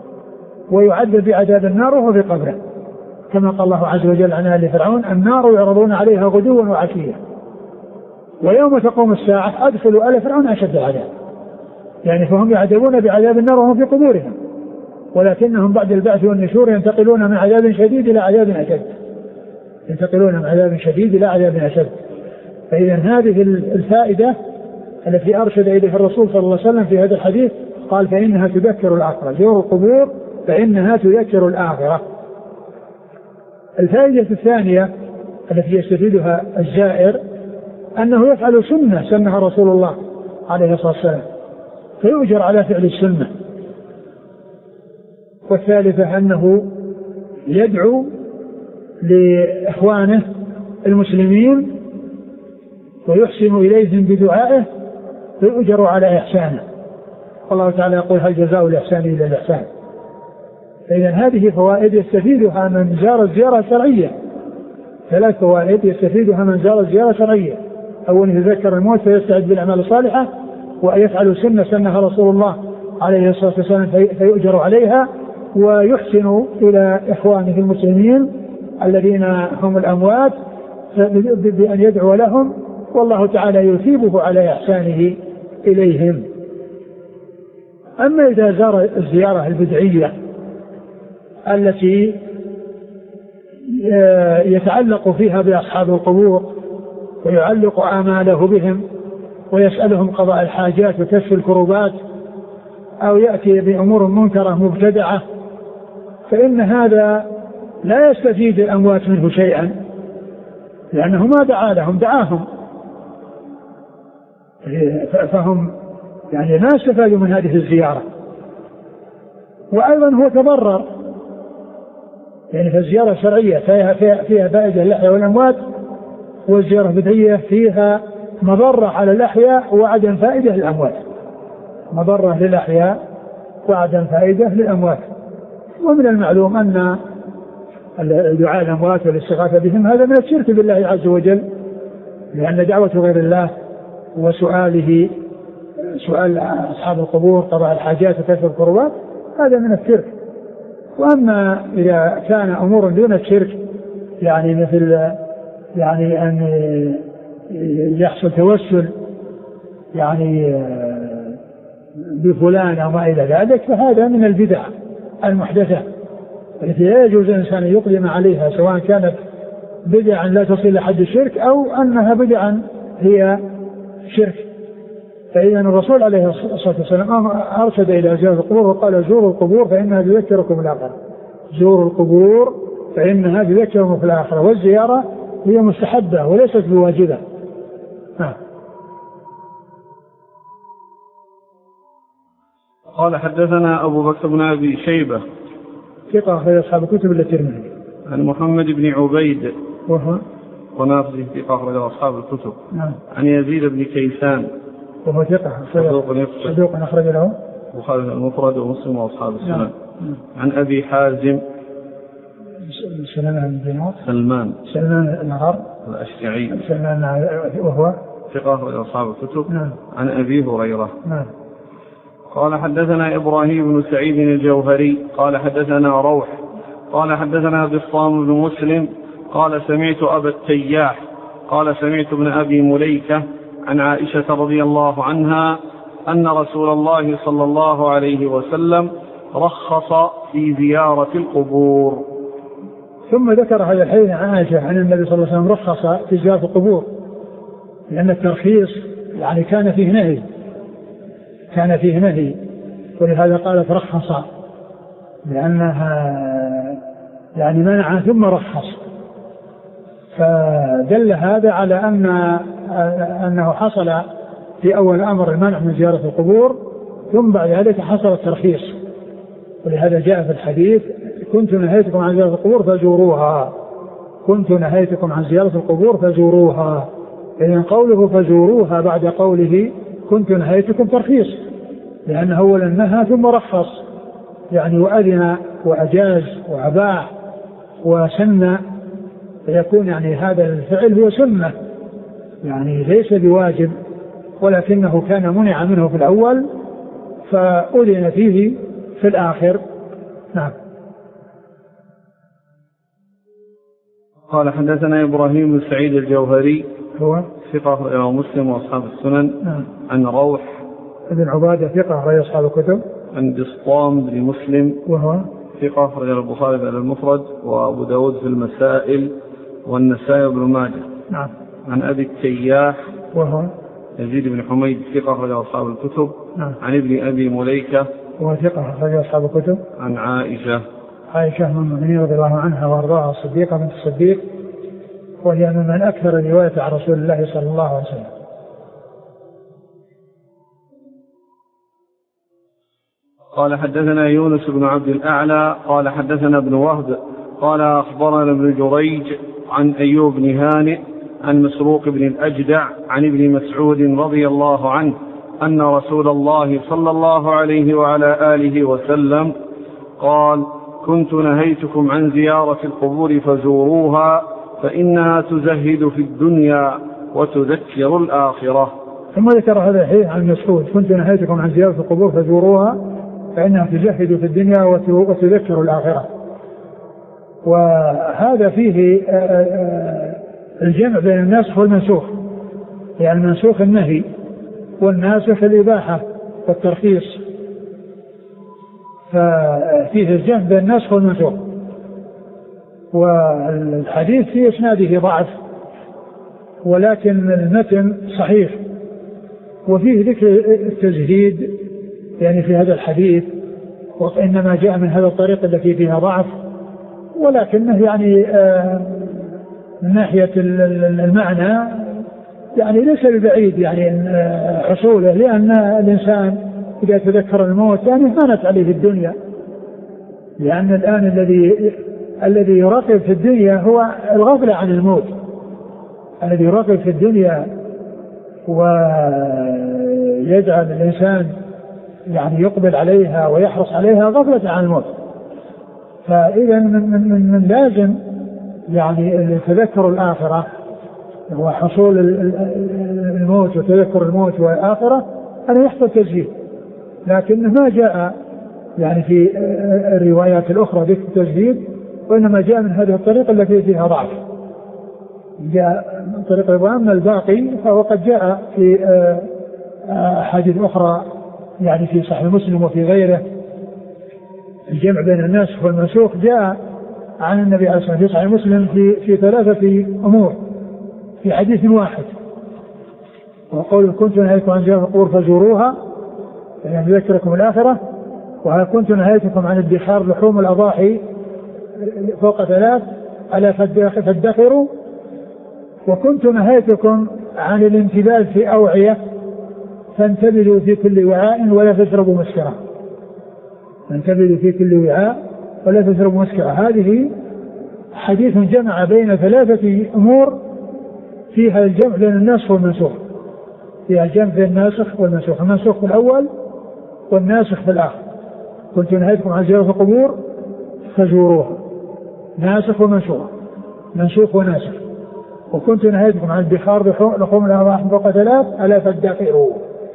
ويعذب بعذاب النار وهو في قبره، كما قال الله عز وجل عن آل فرعون: النار يعرضون عليها غدوا وعشيا ويوم تقوم الساعة أدخلوا آل فرعون أشد العذاب. يعني فهم يعذبون بعذاب النار وهم في قبورهم، ولكنهم بعد البعث والنشور ينتقلون من عذاب شديد إلى عذاب أشد، ينتقلون من عذاب شديد إلى عذاب أشد. فإذا هذه الفائدة التي أرشد إليها الرسول صلى الله عليه وسلم في هذا الحديث، قال: فإنها تذكر الآخرة، زور القبور فإنها تذكر الآخرة. الفائدة الثانية التي يستفيدها الزائر أنه يفعل سنة سنها رسول الله عليه الصلاة والسلام فيؤجر على فعل السنة. والثالثة أنه يدعو لإخوانه المسلمين ويحسن إليهم بدعائه فيؤجر على إحسانه. الله تعالى يقول: هل جزاء الإحسان إلا الإحسان. فإذا هذه فوائد يستفيدها من زار الزيارة شرعية، ثلاث فوائد يستفيدها من زار الزيارة شرعية: أولا يتذكر الموت فيستعد بالأعمال الصالحة، ويفعل سنة سنها رسول الله عليه الصلاة والسلام فيؤجر عليها، ويحسن إلى إخوانه المسلمين الذين هم الأموات بأن يدعو لهم، والله تعالى يثيبه على إحسانه إليهم. أما إذا زار الزيارة البدعية التي يتعلق فيها بأصحاب القبور ويعلق آماله بهم ويسألهم قضاء الحاجات وكشف الكروبات، أو يأتي بأمور منكرة مبتدعة، فإن هذا لا يستفيد الأموات منه شيئا، لأنه ما دعا لهم، دعاهم، فهم يعني ما استفادوا من هذه الزيارة. وأيضا هو تضرر، يعني في الزيارة الشرعية فيها, فيها, فيها فائدة للأحياء والأموات، والزيارة البدعية فيها مضرة على الأحياء وعدم فائدة للأموات، مضرة للأحياء وعدم فائدة للأموات. ومن المعلوم أن دعاء الأموات والاستغاثة بهم هذا من الشرك بالله عز وجل، لأن دعوة غير الله وسؤاله سؤال أصحاب القبور قضاء الحاجات وكشف الكروبات هذا من الشرك. وأما إذا كان أمور دون الشرك، يعني مثل يعني أن يحصل توسل يعني بفلان أو ما إلى ذلك، فهذا من البدع المحدثة التي لا يجوز الإنسان أن يقدم عليها، سواء كانت بدعا لا تصل لحد الشرك أو أنها بدعا هي شرك. فإذا الرسول عليه الصلاة والسلام أرشد إلى زيارة القبور وقال زوروا القبور فإنها تذكركم الآخرة، زوروا القبور فإنها تذكركم في الآخرة، والزيارة هي مستحبة وليست بواجبة. ها. قال حدثنا أبو بكر بن أبي شيبة ثقة أخرج أصحاب الكتب إلا الترمذي. عن محمد بن عبيد وهو ونافذ ثقة أخرج أصحاب الكتب. نعم. عن يزيد بن كيسان وهو ثقة صدوق أخرج له البخاري المفرد ومسلم وأصحاب السنن. نعم. عن أبي حازم سلمان بن سلمان سلمان النهار الأشجعي سلمان وهو ثقة أخرج أصحاب الكتب. نعم. عن أبي هريرة. نعم. قال حدثنا إبراهيم بن سعيد الجوهري قال حدثنا روح قال حدثنا بسطام بن مسلم قال سمعت أبا التياح قال سمعت ابن أبي مليكة عن عائشة رضي الله عنها أن رسول الله صلى الله عليه وسلم رخص في زيارة القبور. ثم ذكر هذا الحديث عن عائشة عن النبي صلى الله عليه وسلم رخص في زيارة القبور، لأن الترخيص يعني كان فيه نهي كان فيه نهي ولهذا قال فرخص، لأنها يعني منع ثم رخص، فدل هذا على أن أنه حصل في أول أمر المنع من زيارة القبور، ثم بعد ذلك حصل الترخيص، ولهذا جاء في الحديث كنت نهيتكم عن زيارة القبور فزوروها كنت نهيتكم عن زيارة القبور فزوروها إذن قوله فزوروها بعد قوله كنت نهيتكم ترخيص، لأنه أولا نهى ثم رخص، يعني وأذن وأجاز وأباح وسن، فيكون يعني هذا الفعل هو سنة يعني ليس بواجب، ولكنه كان منع منه في الأول فأذن فيه في الآخر. نعم. قال حدثنا إبراهيم بن سعيد الجوهري هو ثقة إلى مسلم وأصحاب السنن. نعم. عن روح ابن عبادة ثقة أخرج أصحاب الكتب. عن بسطام بن مسلم وهو ثقة أخرج البخاري في المفرد وأبو داود في المسائل والنسائي بن ماجه. نعم. عن أبي التياح وهو يزيد بن حميد ثقة أخرج أصحاب الكتب. نعم. عن ابن أبي مليكة وهو ثقة أخرج أصحاب الكتب. عن عائشة عائشة من المؤمنين رضي الله عنها وارضاها الصديقة بنت الصديق، وهي من أكثر الرواية عن رسول الله صلى الله عليه وسلم. قال حدثنا يونس بن عبد الأعلى قال حدثنا ابن وهب قال أخبرنا ابن جريج عن أيوب بن هانئ عن مسروق بن الأجدع عن ابن مسعود رضي الله عنه أن رسول الله صلى الله عليه وعلى آله وسلم قال كنت نهيتكم عن زيارة القبور فزوروها فإنها تزهد في الدنيا وتذكر الآخرة. ثم ذكر هذا الحديث عن مسعود كنت نهيتكم عن زيارة القبور فزوروها فإنها تزهد في الدنيا وتذكر الآخرة. وهذا فيه الجمع بين الناسخ والمنسوخ، يعني المنسوخ النهي والناسخ الإباحة والترخيص، ففيه الجمع بين الناسخ والمنسوخ. والحديث في إسناده ضعف ولكن المتن صحيح، وفيه ذكر التزهيد يعني في هذا الحديث، وإنما جاء من هذا الطريق التي فيها ضعف، ولكنه يعني آه من ناحية المعنى يعني ليس ببعيد يعني آه حصوله، لأن الإنسان إذا تذكر الموت يعني هانت عليه الدنيا، لأن الآن الذي الذي يراقب في الدنيا هو الغفلة عن الموت، الذي يراقب في الدنيا ويجعل الإنسان يعني يقبل عليها ويحرص عليها غفلة عن الموت. فإذا من, من, من لازم يعني تذكر الآخرة وحصول الموت وتذكر الموت والآخرة أن يحصل تزهيد، لكنه ما جاء يعني في الروايات الأخرى ذكر التزهيد، وإنما جاء من هذه الطريقة التي فيها ضعف، جاء من طريق الرواية. أما الباقي فهو قد جاء في أحاديث أخرى يعني في صحيح مسلم وفي غيره الجمع بين الناسخ والمنسوخ جاء عن النبي عليه الصلاة والسلام في صحيح مسلم في, في ثلاثة أمور في حديث واحد، وقول كنت نهيتكم عن زيارة القبور فزوروها يعني يذكركم الآخرة، وهل كنت نهيتكم عن ادخار لحوم الأضاحي فوق ثلاث ألا فادخروا، وكنت نهيتكم عن الانتباه في أوعية فانتبذوا في كل وعاء ولا تشربوا مسكرا، فانتبذوا في كل وعاء ولا تشربوا مسكرا. هذه حديث جمع بين ثلاثة أمور فيها الجمع بين الناسخ والمنسوخ، فيها الجمع بين الناسخ والمنسوخ، المنسوخ في الأول والناسخ في الآخر. كنت نهيتكم عن زيارة القبور فزوروها، ناسخ ومنسوخ، منسوخ وناسخ. وكنت نهيتكم عن ادخار لحوم الأضاحي فوق ثلاث ألا فادخروا،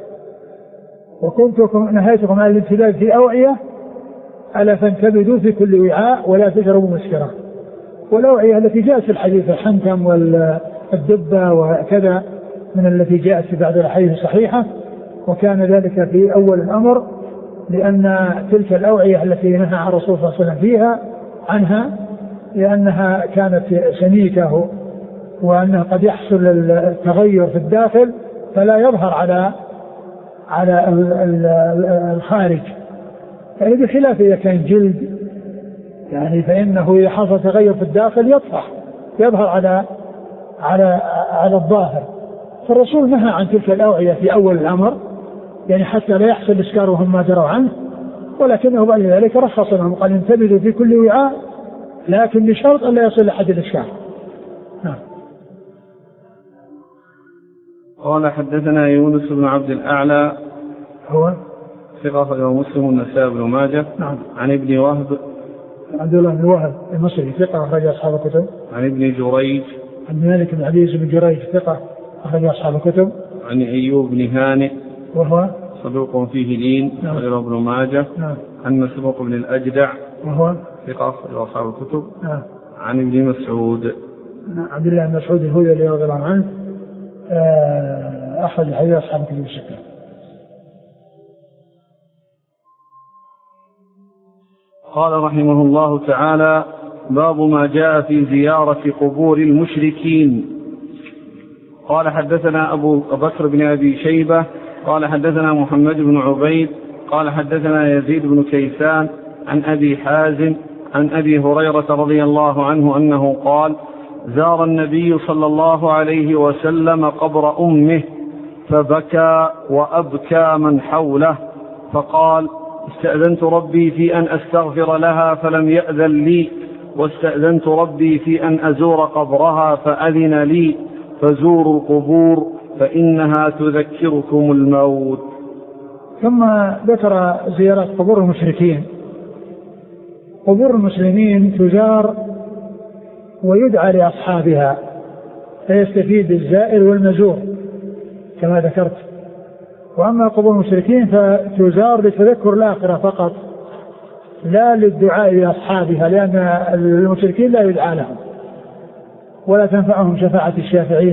وكنت نهيتكم عن الانتباه في أوعية ألا فانتبذوا في كل وعاء ولا تشربوا مسكرا. والأوعية التي جاءت في الحديث الحنتم والدبة وكذا من التي جاءت في بعض الأحاديث الصحيحة، وكان ذلك في أول الأمر لأن تلك الأوعية التي نهى عن الرسول صلى الله عليه وسلم فيها عنها لأنها كانت سميكة وأنه قد يحصل التغير في الداخل فلا يظهر على على الخارج، يعني بخلاف إذا كان جلد يعني فإنه إذا حصل تغير في الداخل يطفح يظهر على على على الظاهر. فالرسول نهى عن تلك الأوعية في أول الأمر يعني حتى لا يحصل إسكار وهم ما دروا عنه، ولكنه بعد ذلك رخص لهم قال انتبذوا في كل وعاء لكن بشرط أن لا يصل لحد الإسكار. نعم. قال حدثنا يونس بن عبد الأعلى هو ثقة أخرجه مسلم والنسائي بن ماجه. نعم. عن ابن وهب عبد الله بن وهب المصري ثقة أخرج أصحاب الكتب. عن ابن جريج عن مالك بن عبيس بن جريج ثقة أخرج أصحاب الكتب. عن أيوب بن هانئ وهو صدوق فيه لين أخرجه ابن ماجه. نعم. عن مسروق بن الأجدع وهو ثقة أخرجه أصحاب الكتب. نعم. عن ابن مسعود عبد الله بن مسعود الهذلي رضي الله عنه أخرج حديث أصحاب الكتب الستة. قال رحمه الله تعالى: باب ما جاء في زيارة قبور المشركين. قال حدثنا أبو بكر بن أبي شيبة قال حدثنا محمد بن عبيد قال حدثنا يزيد بن كيسان عن أبي حازم عن أبي هريرة رضي الله عنه أنه قال: زار النبي صلى الله عليه وسلم قبر أمه فبكى وأبكى من حوله، فقال: استأذنت ربي في أن أستغفر لها فلم يأذن لي، واستأذنت ربي في أن أزور قبرها فأذن لي، فزوروا القبور فإنها تذكركم الموت. ثم ذكر زيارة قبور المشركين. قبور المسلمين تزار ويدعى لأصحابها فيستفيد الزائر والمزور كما ذكرت. وأما قبور المشركين فتزار لتذكر الآخرة فقط لا للدعاء لأصحابها، لأن المشركين لا يدعى لهم ولا تنفعهم شفاعة الشافعين،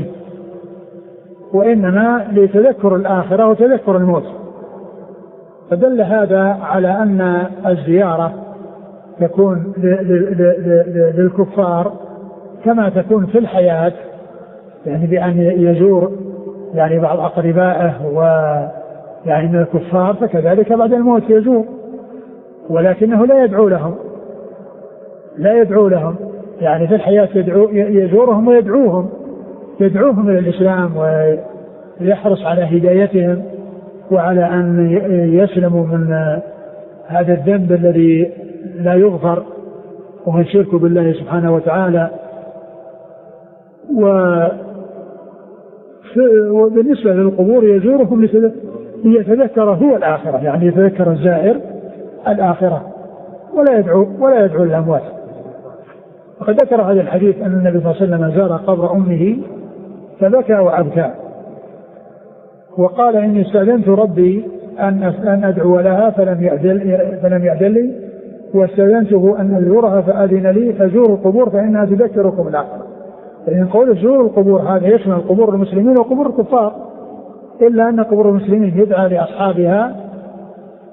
وإنما لتذكر الآخرة وتذكر الموت. فدل هذا على أن الزيارة تكون للكفار كما تكون في الحياة، يعني بأن يزور يعني بعض أقربائه ويعني من الكفار، فكذلك بعد الموت يزور، ولكنه لا يدعو لهم لا يدعو لهم يعني في الحياة يدعو يزورهم ويدعوهم يدعوهم إلى الإسلام ويحرص على هدايتهم وعلى أن يسلموا من هذا الذنب الذي لا يغفر وهو الشرك بالله سبحانه وتعالى. وبالنسبة للقبور يزورهم ليتذكر هو الآخرة، يعني يتذكر الزائر الآخرة ولا يدعو ولا يدعو الأموات. وقد ذكر هذا الحديث أن النبي صلى الله عليه وسلم زار قبر أمه فبكى وأبكى، وقال: إني استأذنت ربي أن أن أدعو لها فلم يأذن فلم يأذن لي، واستأذنته أن أزورها فأذن لي، فزوروا القبور فإنها تذكركم الآخرة. لأن قول زوروا القبور هذا يشمل قبور المسلمين وقبور الكفار، إلا أن قبور المسلمين يدعى لأصحابها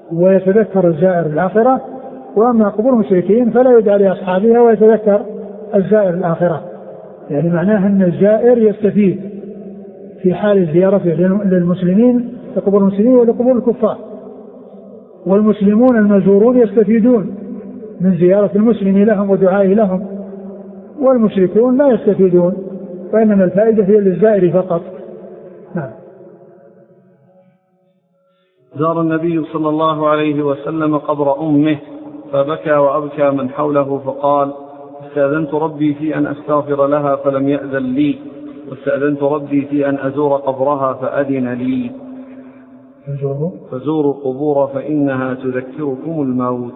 ويتذكر الزائر الآخرة، وأما قبور المشركين فلا يدعى لأصحابها ويتذكر الزائر الآخرة. يعني معناها أن الزائر يستفيد في حال زيارته للمسلمين لقبور المسلمين ولقبور الكفار، والمسلمون المزورون يستفيدون من زيارة المسلم لهم ودعائه لهم، والمشركون لا يستفيدون، وإنما الفائدة هي للزائر فقط. نعم. زار النبي صلى الله عليه وسلم قبر أمه فبكى وأبكى من حوله فقال: استأذنت ربي في أن أستغفر لها فلم يأذن لي، واستأذنت ربي في أن أزور قبرها فأذن لي. فزوروا القبور فإنها تذكركم الموت.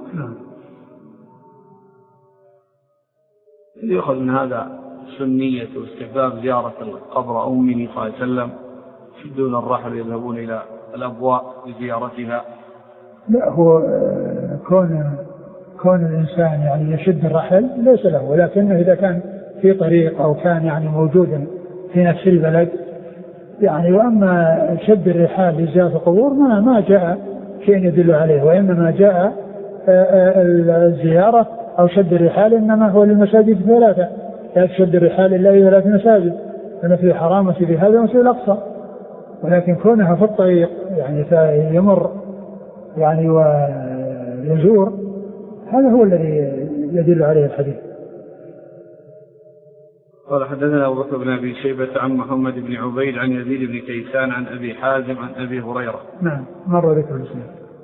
يؤخذ من هذا سنية واستحباب زيارة قبر أمه صلى الله عليه وسلم دون الرحل يذهبون إلى الأبواء لزيارتها. لا، هو كون كون الإنسان يعني يشد الرحل ليس له، ولكنه إذا كان في طريق أو كان يعني موجودا في نفس البلد يعني. وأما شد الرحال لزيارة القبور ما ما جاء شيء يدل عليه، وإنما جاء الزيارة أو شد الرحال إنما هو للمساجد الثلاثة، لا تشد الرحال إلا إلى ثلاث مساجد، المسجد الحرام ومسجد هذا ومسجد الأقصى. ولكن كونها في الطريق يعني يمر يعني ويزور، هذا هو الذي يدل عليه الحديث. قال حدثنا أبو بكر بن أبي شيبة عن محمد بن عبيد عن يزيد بن كيسان عن أبي حازم عن أبي هريرة. نعم، مر ذكر الإسلام.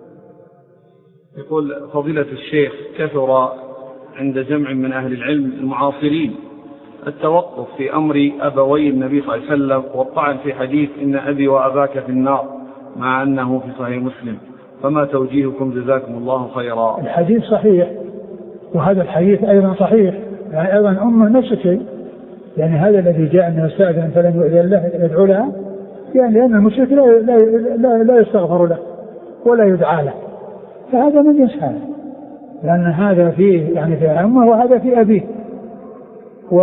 يقول فضيلة الشيخ: كثر عند جمع من أهل العلم المعاصرين التوقف في أمر أبوي النبي صلى الله عليه وسلم والطعن في حديث إن أبي وأباك في النار، مع أنه في صحيح مسلم، فما توجيهكم جزاكم الله خيرا؟ الحديث صحيح، وهذا الحديث أيضا صحيح، يعني أيضا أمه نفس الشيء. يعني هذا الذي جاء أنه استأذن فلم يؤذن له يدعو لها، يعني لأن المشرك لا, لا, لا, لا يستغفر له ولا يدعى له، فهذا من جنس هذا، لأن هذا فيه يعني في أمه وهذا في أبيه. و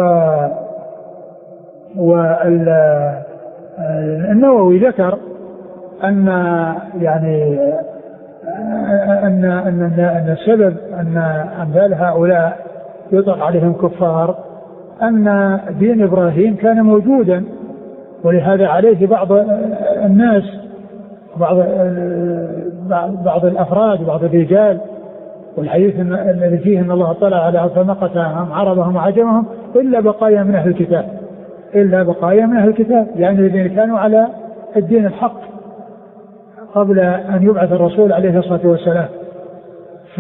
والنووي ذكر أن يعني أن أن أن السبب أن أمثال هؤلاء يطلق عليهم كفار أن دين إبراهيم كان موجودا، ولهذا عليه بعض الناس بعض بعض الأفراد وبعض الرجال، والحديث الذي فيه أن الله اطلع على فمقتهم عربهم وعجمهم إلا بقايا من أهل الكتاب، إلا بقايا من أهل الكتاب، يعني الذين كانوا على الدين الحق قبل أن يبعث الرسول عليه الصلاة والسلام. ف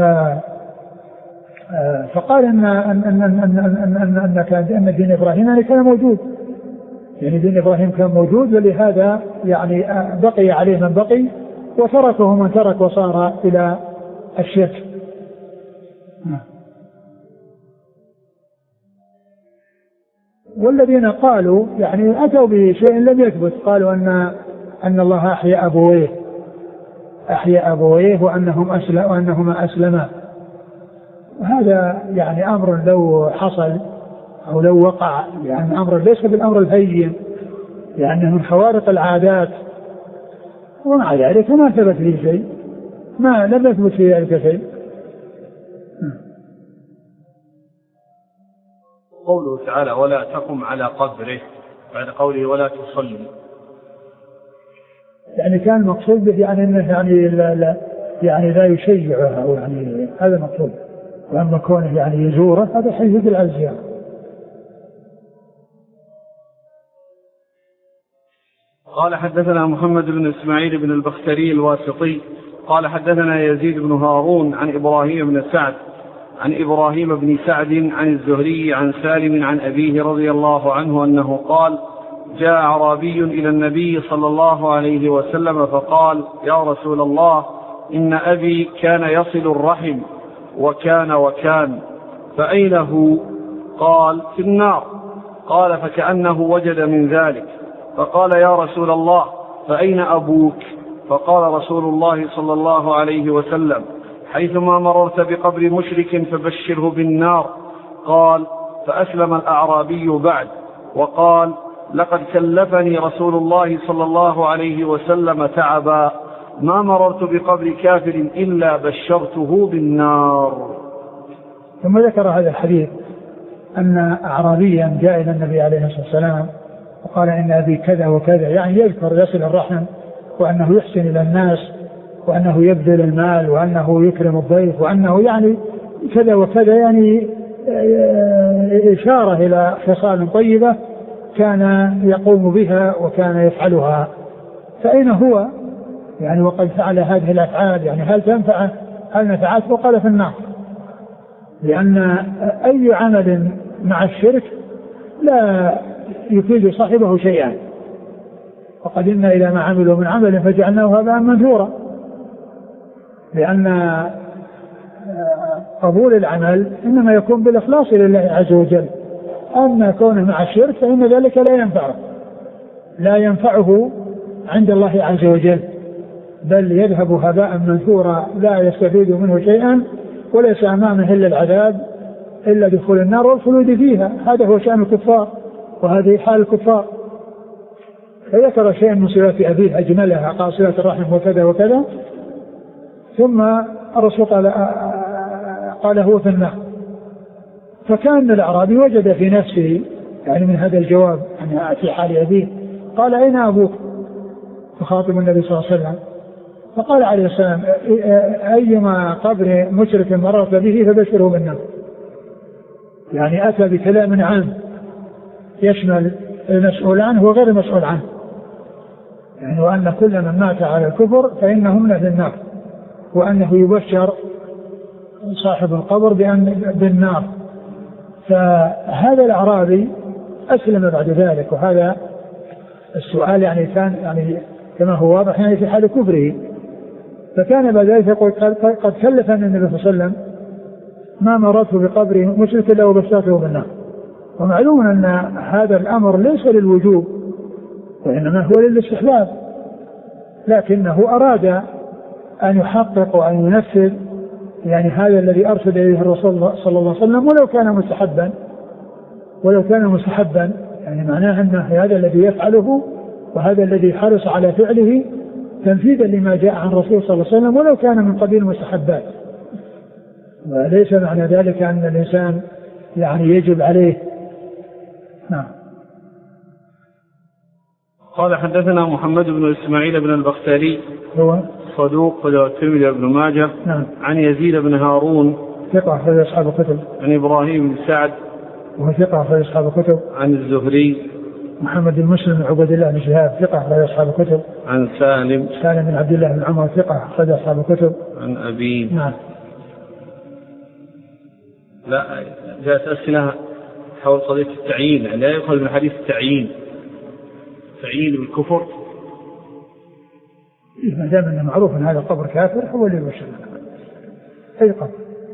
فقال أن أن أن أن أن أن أن كان أن دين إبراهيم يعني كان موجود، يعني دين إبراهيم كان موجود، ولهذا يعني بقي عليه من بقي وتركه من ترك وصار إلى الشرك. والذين قالوا يعني أتوا بشيء لم يثبت، قالوا أن أن الله أحيا أبويه أحيا أبويه وأنهم أسلم وأنهما أسلما، وهذا يعني أمر لو حصل أو لو وقع يعني أمر ليس بالأمر الهين، يعني من خوارق العادات، ومع ذلك ما ثبت لي شيء، ما لم يثبت في ذلك شيء. قوله تعالى ولا تقم على قبره بعد قوله ولا تصلي، يعني كان المقصود به يعني انه يعني لا, لا يعني لا يشيعها، او يعني هذا المقصود، واما كونه يعني يزوره هذا حيث يدل على الزيارة. قال حدثنا محمد بن اسماعيل بن البختري الواسطي قال حدثنا يزيد بن هارون عن ابراهيم بن سعد عن إبراهيم بن سعد عن الزهري عن سالم عن أبيه رضي الله عنه أنه قال جاء أعرابي إلى النبي صلى الله عليه وسلم فقال يا رسول الله إن أبي كان يصل الرحم وكان وكان فأين هو؟ قال في النار. قال فكأنه وجد من ذلك فقال يا رسول الله فأين أبوك؟ فقال رسول الله صلى الله عليه وسلم حيثما مررت بقبر مشرك فبشره بالنار. قال فأسلم الأعرابي بعد وقال لقد كلفني رسول الله صلى الله عليه وسلم تعبا ما مررت بقبر كافر إلا بشرته بالنار. ثم ذكر هذا الحديث أن أعرابيا جاء إلى النبي عليه الصلاة والسلام وقال إن أبي كذا وكذا، يعني يذكر يصل الرحم وأنه يحسن إلى الناس وأنه يبذل المال وأنه يكرم الضيف وأنه يعني كذا وكذا، يعني إشارة إلى خصال طيبة كان يقوم بها وكان يفعلها. فأين هو يعني وقد فعل هذه الأفعال؟ يعني هل تنفع هل نفعته؟ قال في النار، لأن أي عمل مع الشرك لا يفيد صاحبه شيئا، وقدمنا إلى ما عملوا من عمل فجعلناه هباء منثورا، لأن قبول العمل إنما يكون بالإخلاص لله عز وجل، أما كونه مع الشرك فإن ذلك لا ينفعه لا ينفعه عند الله عز وجل، بل يذهب هباء منثورا لا يستفيد منه شيئا، وليس أمامه إلا العذاب إلا دخول النار والخلود فيها. هذا هو شأن الكفار وهذه حال الكفار. فذكر شيئا من صفات أبيه أجملها، قال صلة الرحم وكذا وكذا، ثم الرسول قال قال هو في النار. فكان الأعرابي وجد في نفسه يعني من هذا الجواب يعني في حال أبيه، قال أين أبوك؟ يخاطب النبي صلى الله عليه وسلم، فقال عليه السلام أيما قبر مشرك مررت به فبشره بالنار. يعني أتى بكلام عام يشمل المسؤول عنه وغير المسؤول عنه، يعني وأن كل من مات على الكفر فإنه من أهل النار، وأنه يبشر صاحب القبر بأن بالنار. فهذا الأعرابي أسلم بعد ذلك، وهذا السؤال يعني كان يعني كما هو واضح يعني في حال كفره. فكان بعد ذلك يقول قد كلفني النبي صلى الله عليه وسلم ما مررت بقبر مشرك إلا وبشرته بالنار. ومعلوم أن هذا الأمر ليس للوجوب وإنما هو للاستحباب، لكنه أراد أن يحقق وأن ينفذ يعني هذا الذي أرشد إليه الرسول صلى الله عليه وسلم، ولو كان مستحبا ولو كان مستحبا يعني معناه أن هذا الذي يفعله وهذا الذي حرص على فعله تنفيذا لما جاء عن الرسول صلى الله عليه وسلم ولو كان من قبيل المستحبات، وليس معنى ذلك أن الإنسان يعني يجب عليه. نعم. قال حدثنا محمد بن إسماعيل بن البختري هو صدوق خرج الترمذي وابن ماجه. نعم. عن يزيد بن هارون ثقة أخرج أصحاب الكتب. عن إبراهيم بن سعد وهو ثقة أخرج أصحاب الكتب. عن الزهري محمد بن مسلم بن عبد الله بن شهاب ثقة أخرج أصحاب الكتب. عن سالم سالم بن عبد الله بن عمر ثقة أخرج أصحاب الكتب. عن أبي. نعم. لا جاءت أسئلة حول قضية التعيين، لا يؤخذ من حديث التعيين تعيين بالكفر. ما دام أنه معروف أن هذا القبر كافر هو اللي يبشر أي قبر.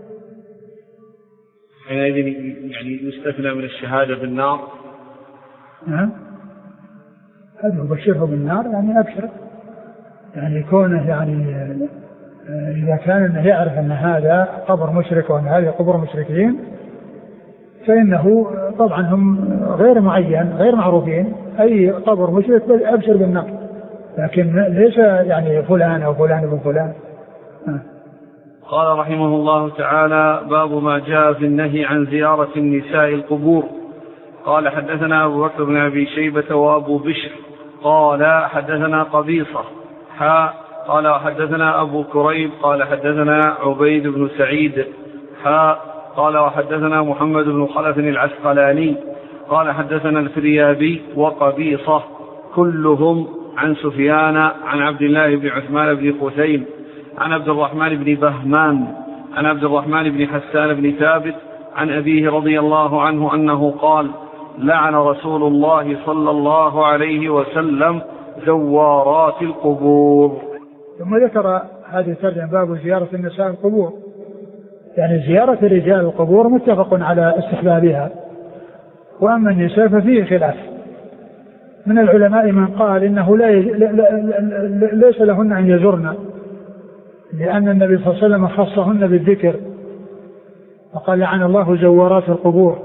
حينئذ يعني يستثنى من الشهادة بالنار. نعم. هذا يبشره بالنار يعني أبشر، يعني كونه يعني إذا كان أنه يعرف أن هذا قبر مشرك وأن هذه قبر مشركين فإنه طبعا هم غير معين غير معروفين، أي قبر مشرك أبشر بالنار، لكن ليس يعني فلان أو فلان ابن فلان. آه. قال رحمه الله تعالى: باب ما جاء في النهي عن زيارة النساء القبور. قال حدثنا أبو بكر بن أبي شيبة وأبو بشر قال حدثنا قبيصة حاء قال حدثنا أبو كريب قال حدثنا عبيد بن سعيد حاء قال وحدثنا محمد بن خلف العسقلاني قال حدثنا الفريابي وقبيصة كلهم عن سفيان عن عبد الله بن عثمان بن خثيم عن عبد الرحمن بن بهمان عن عبد الرحمن بن حسان بن ثابت عن أبيه رضي الله عنه أنه قال: لعن رسول الله صلى الله عليه وسلم زوارات القبور. ثم ذكر هذه الترجمة باب زيارة النساء القبور، يعني زيارة الرجال القبور متفق على استحبابها، وأما النساء ففيه خلاف. من العلماء من قال إنه لا ي... ليس لهن أن يزرن، لأن النبي صلى الله عليه وسلم خصهن بالذكر وقال: لعن الله زوارات القبور.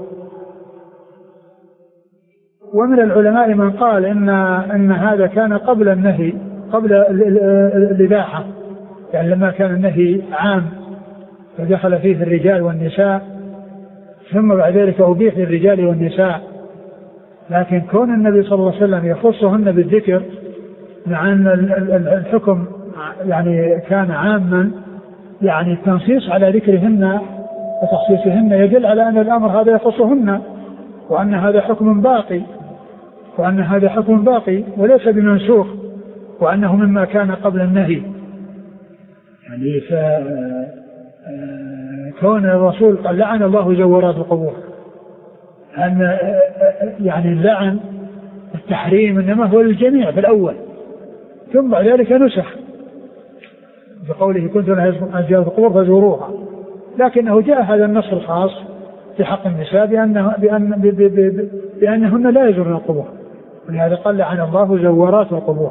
ومن العلماء من قال إن, إن هذا كان قبل النهي قبل الإباحة، يعني لما كان النهي عام فدخل فيه الرجال والنساء، ثم بعد ذلك أبيح للرجال والنساء. لكن كون النبي صلى الله عليه وسلم يخصهن بالذكر مع أن الحكم يعني كان عاما، يعني التنصيص على ذكرهن وتخصيصهن يدل على أن الأمر هذا يخصهن، وأن هذا حكم باقي وأن هذا حكم باقي وليس بمنسوخ، وأنه مما كان قبل النهي. يعني فكون الرسول قال لعن الله زوارات القبور، أن يعني اللعن التحريم إنما هو للجميع في الأول، ثم بعد ذلك نسخ بقوله كنت نهى عن زيارة القبور فزوروها، لكنه جاء هذا النص الخاص في حق النساء بأنه بأن بأنهن لا يزورن القبور، ولهذا قال لعن الله زوارات القبور.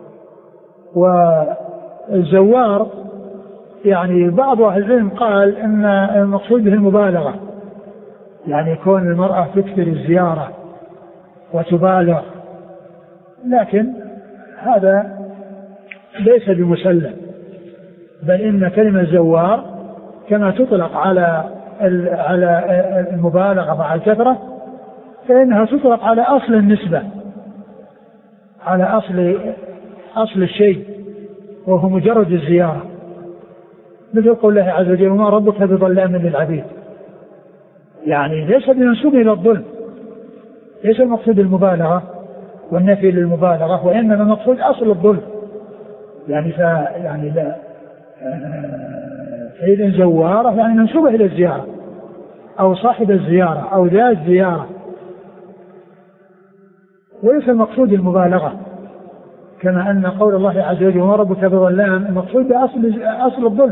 والزوار يعني بعض أهل العلم قال أن المقصود به المبالغة، يعني كون المرأة تكثر الزيارة وتبالغ، لكن هذا ليس بمسلم، بل إن كلمة زوار كما تطلق على على المبالغة مع الكثرة فإنها تطلق على أصل النسبة، على أصل أصل الشيء وهو مجرد الزيارة، مثل قول الله عز وجل وما ربك بظلام للعبيد، يعني ليس بمنسوب إلى الظلم، ليس المقصود المبالغة والنفي للمبالغة، وإنما المقصود أصل الظلم. يعني ف يعني لا فإذا زوارة يعني منسوبة إلى الزيارة أو صاحب الزيارة أو ذات زيارة، وليس المقصود المبالغة، كما أن قول الله عز وجل وما ربك بظلام المقصود بأصل أصل الظلم،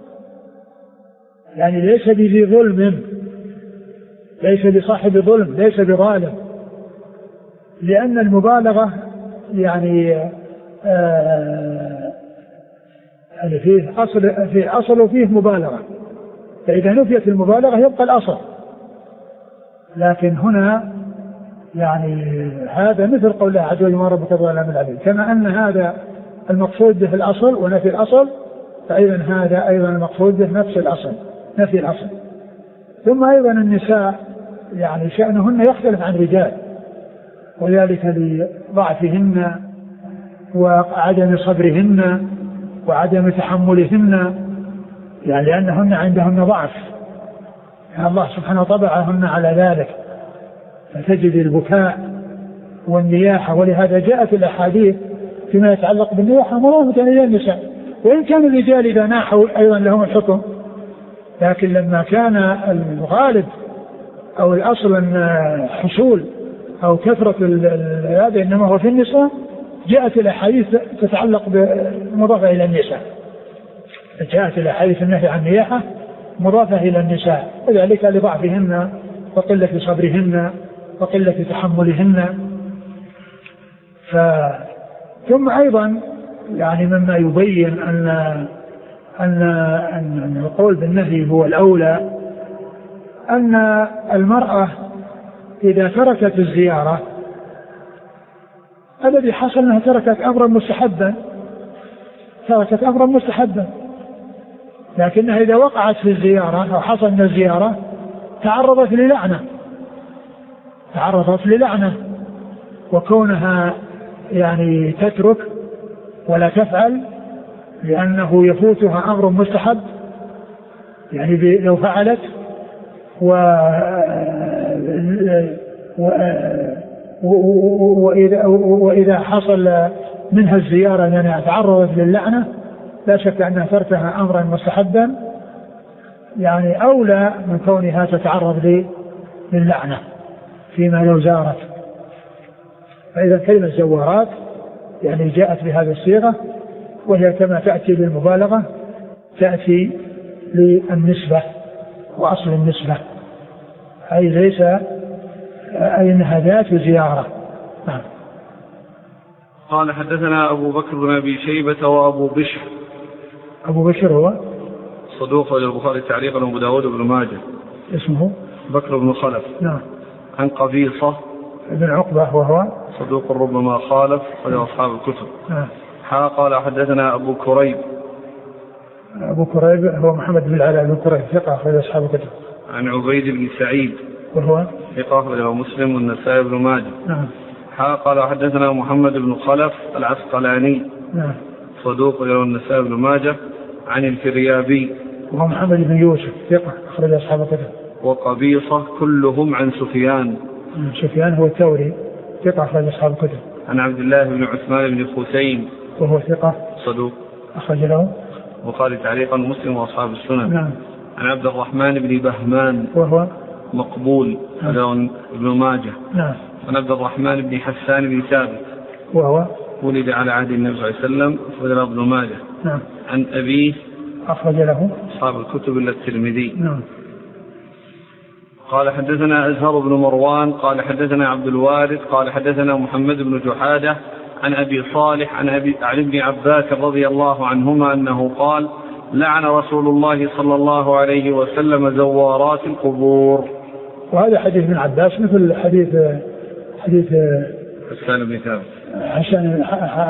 يعني ليس بذي ظلم، ليس بصاحب ظلم، ليس بظالم، لأن المبالغة يعني آه فيه أصل في أصل فيه مبالغة، فإذا نفيت المبالغة يبقى الأصل. لكن هنا يعني هذا مثل قول الله عز وجل ما ربك بظلام للعبيد، كما أن هذا المقصود به الأصل ونفي الأصل، فأيضا هذا أيضا المقصود به نفس الأصل، نفي الأصل. ثم أيضا النساء يعني شأنهن يختلف عن الرجال، وذلك لضعفهن وعدم صبرهن وعدم تحملهن، يعني لأنهن عندهن ضعف، يعني الله سبحانه طبعهن على ذلك، فتجد البكاء والنياحة. ولهذا جاءت الأحاديث فيما يتعلق بالنياحة مضافة إلى النساء، وإن كان الرجال إذا ناحوا أيضا لهم الحكم، لكن لما كان الغالب أو الأصل أن حصول أو كثرة هذا إنما هو في النساء، جاءت الأحاديث تتعلق بمضافة إلى النساء، جاءت الأحاديث النهي عن النياحة مضافة إلى النساء، وذلك لضعفهن وقلة صبرهن وقلة تحملهن. ف... ثم أيضا يعني مما يبين أن أن أن القول بالنهي هو الأولى، أن المرأة إذا تركت الزيارة الذي حصل أنها تركت أمرا مستحبا، تركت أمرا مستحبا، لكنها إذا وقعت في الزيارة أو حصل من الزيارة تعرضت للعنة، تعرضت للعنة، وكونها يعني تترك ولا تفعل لأنه يفوتها أمر مستحب، يعني لو فعلت و وإذا, وإذا حصل منها الزيارة لأنها تعرضت للعنة لا شك أنها تركها أمرا مستحبا، يعني أولى من كونها تتعرض للعنة فيما لو زارت. فإذا كلمة زوارات يعني جاءت بهذه الصيغة، وهي كما تأتي للمبالغة تأتي للنسبة وأصل النسبة، أي ليس أي أنها ذات زيارة. نعم. قال حدثنا أبو بكر بن أبي شيبة وأبو بشر. أبو بشر هو صدوق رجل البخاري تعليقا وأبو داود بن ماجه. اسمه بكر بن خلف. نعم. عن قبيصة ابن عقبة وهو صدوق ربما خالف وله أصحاب الكتب. نعم. حا قال حدثنا أبو كريب. أبو كريب هو محمد بن العلاء بن كريب ثقة أخرج أصحاب الكتب. عن عبيد بن سعيد وهو ثقة أخرجه مسلم والنسائي بن ماجه. نعم. حا قال حدثنا محمد بن خلف العسقلاني نعم. صدوق له النسائي بن ماجه. عن الفريابي وهو محمد بن يوسف ثقة أخرج أصحاب الكتب. وقبيصة كلهم عن سفيان. سفيان هو الثوري ثقة أخرج أصحاب الكتب. عن عبد الله بن عثمان بن خثيم وهو ثقة صدوق أخرج له البخاري تعليقا مسلم وأصحاب السنن. نعم. عن عبد الرحمن بن بهمان وهو مقبول له ابن ماجه. نعم. عن عبد الرحمن بن حسان بن ثابت وهو ولد على عهد النبي صلى الله عليه وسلم وله ابن ماجه. نعم. عن أبيه أخرج له أصحاب الكتب إلا الترمذي. نعم. قال حدثنا أزهر بن مروان قال حدثنا عبد الوارث قال حدثنا محمد بن جحادة عن أبي صالح عن, أبي عن ابن عباس رضي الله عنهما أنه قال لعن رسول الله صلى الله عليه وسلم زوارات القبور. وهذا حديث ابن عباس مثل حديث حديث حسان بن ثابت حسان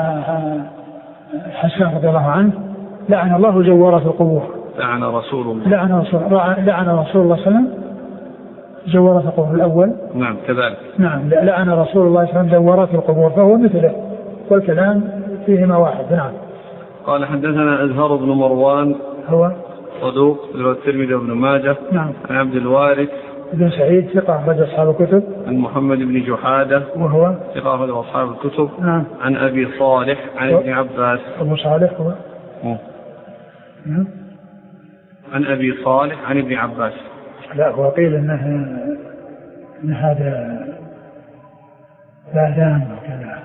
حسان رضي الله عنه لعن الله زوارات القبور. لعن رسول الله لعن رسول لعن رسول الله صلى الله عليه وسلم زوارات القبور الأول. نعم كذلك. نعم لعن رسول الله صلى الله عليه وسلم زوارات القبور فهو مثله والكلام فيهما واحد. نعم. قال حدثنا أزهر بن مروان هو صدوق له الترمذي وابن ماجه. نعم. عن عبد الوارث بن سعيد ثقة أخرج أصحاب الكتب. عن محمد بن جحادة وهو ثقة أخرج أصحاب الكتب. نعم. عن أبي صالح عن ابن عباس. أبو صالح هو أوه. نعم. عن أبي صالح عن ابن عباس. لا هو قيل إنه إن هذا بادام وكذا.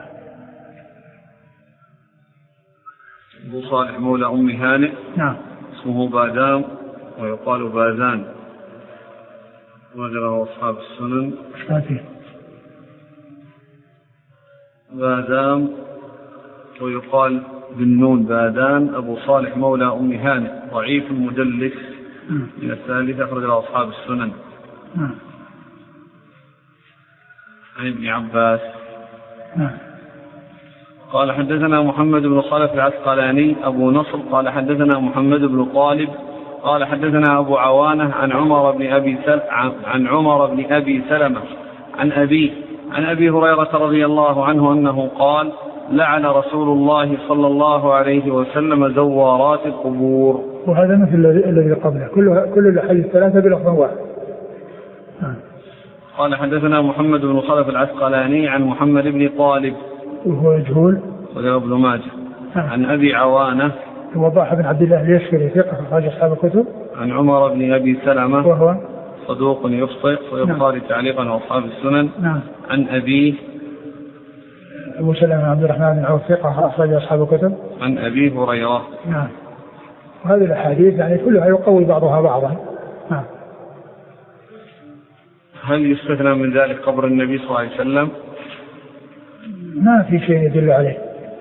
أبو صالح مولى أم هانئ. نعم. اسمه بادام ويقال بازان وجره أصحاب السنن. بادام ويقال بالنون بادان. أبو صالح مولى أم هانئ ضعيف مدلس من الثالث أخرج له أصحاب السنن. نعم. عن ابن عباس. نعم. قال حدثنا محمد بن خلف العسقلاني أبو نصر قال حدثنا محمد بن طالب قال حدثنا أبو عوانة عن عمر بن أبي سل... عن عمر بن أبي سلمة عن أبيه عن أبي هريرة رضي الله عنه أنه قال لعن رسول الله صلى الله عليه وسلم زوارات القبور. وهذا مثل الذي قبله كل كل الأحاديث الثلاثة بلفظ واحد. قال حدثنا محمد بن خلف العسقلاني عن محمد بن طالب وهو مجهول وله ابن ماجه. عن أبي عوانة وضاح بن عبد الله اليشكري ثقة أخرج أصحاب الكتب. عن عمر بن أبي سلمة وهو صدوق يخطئ ويبخاري نعم. تعليقا وأصحاب السنن. نعم. عن أبيه أبو سلمة عبد الرحمن بن عوف ثقة أخرج أصحاب الكتب. عن أبي هريرة. نعم. وهذه الأحاديث يعني كلها يقوي بعضها بعضا. نعم. هل يستثنى من ذلك قبر النبي صلى الله عليه وسلم؟ ما في شيء يدل عليه.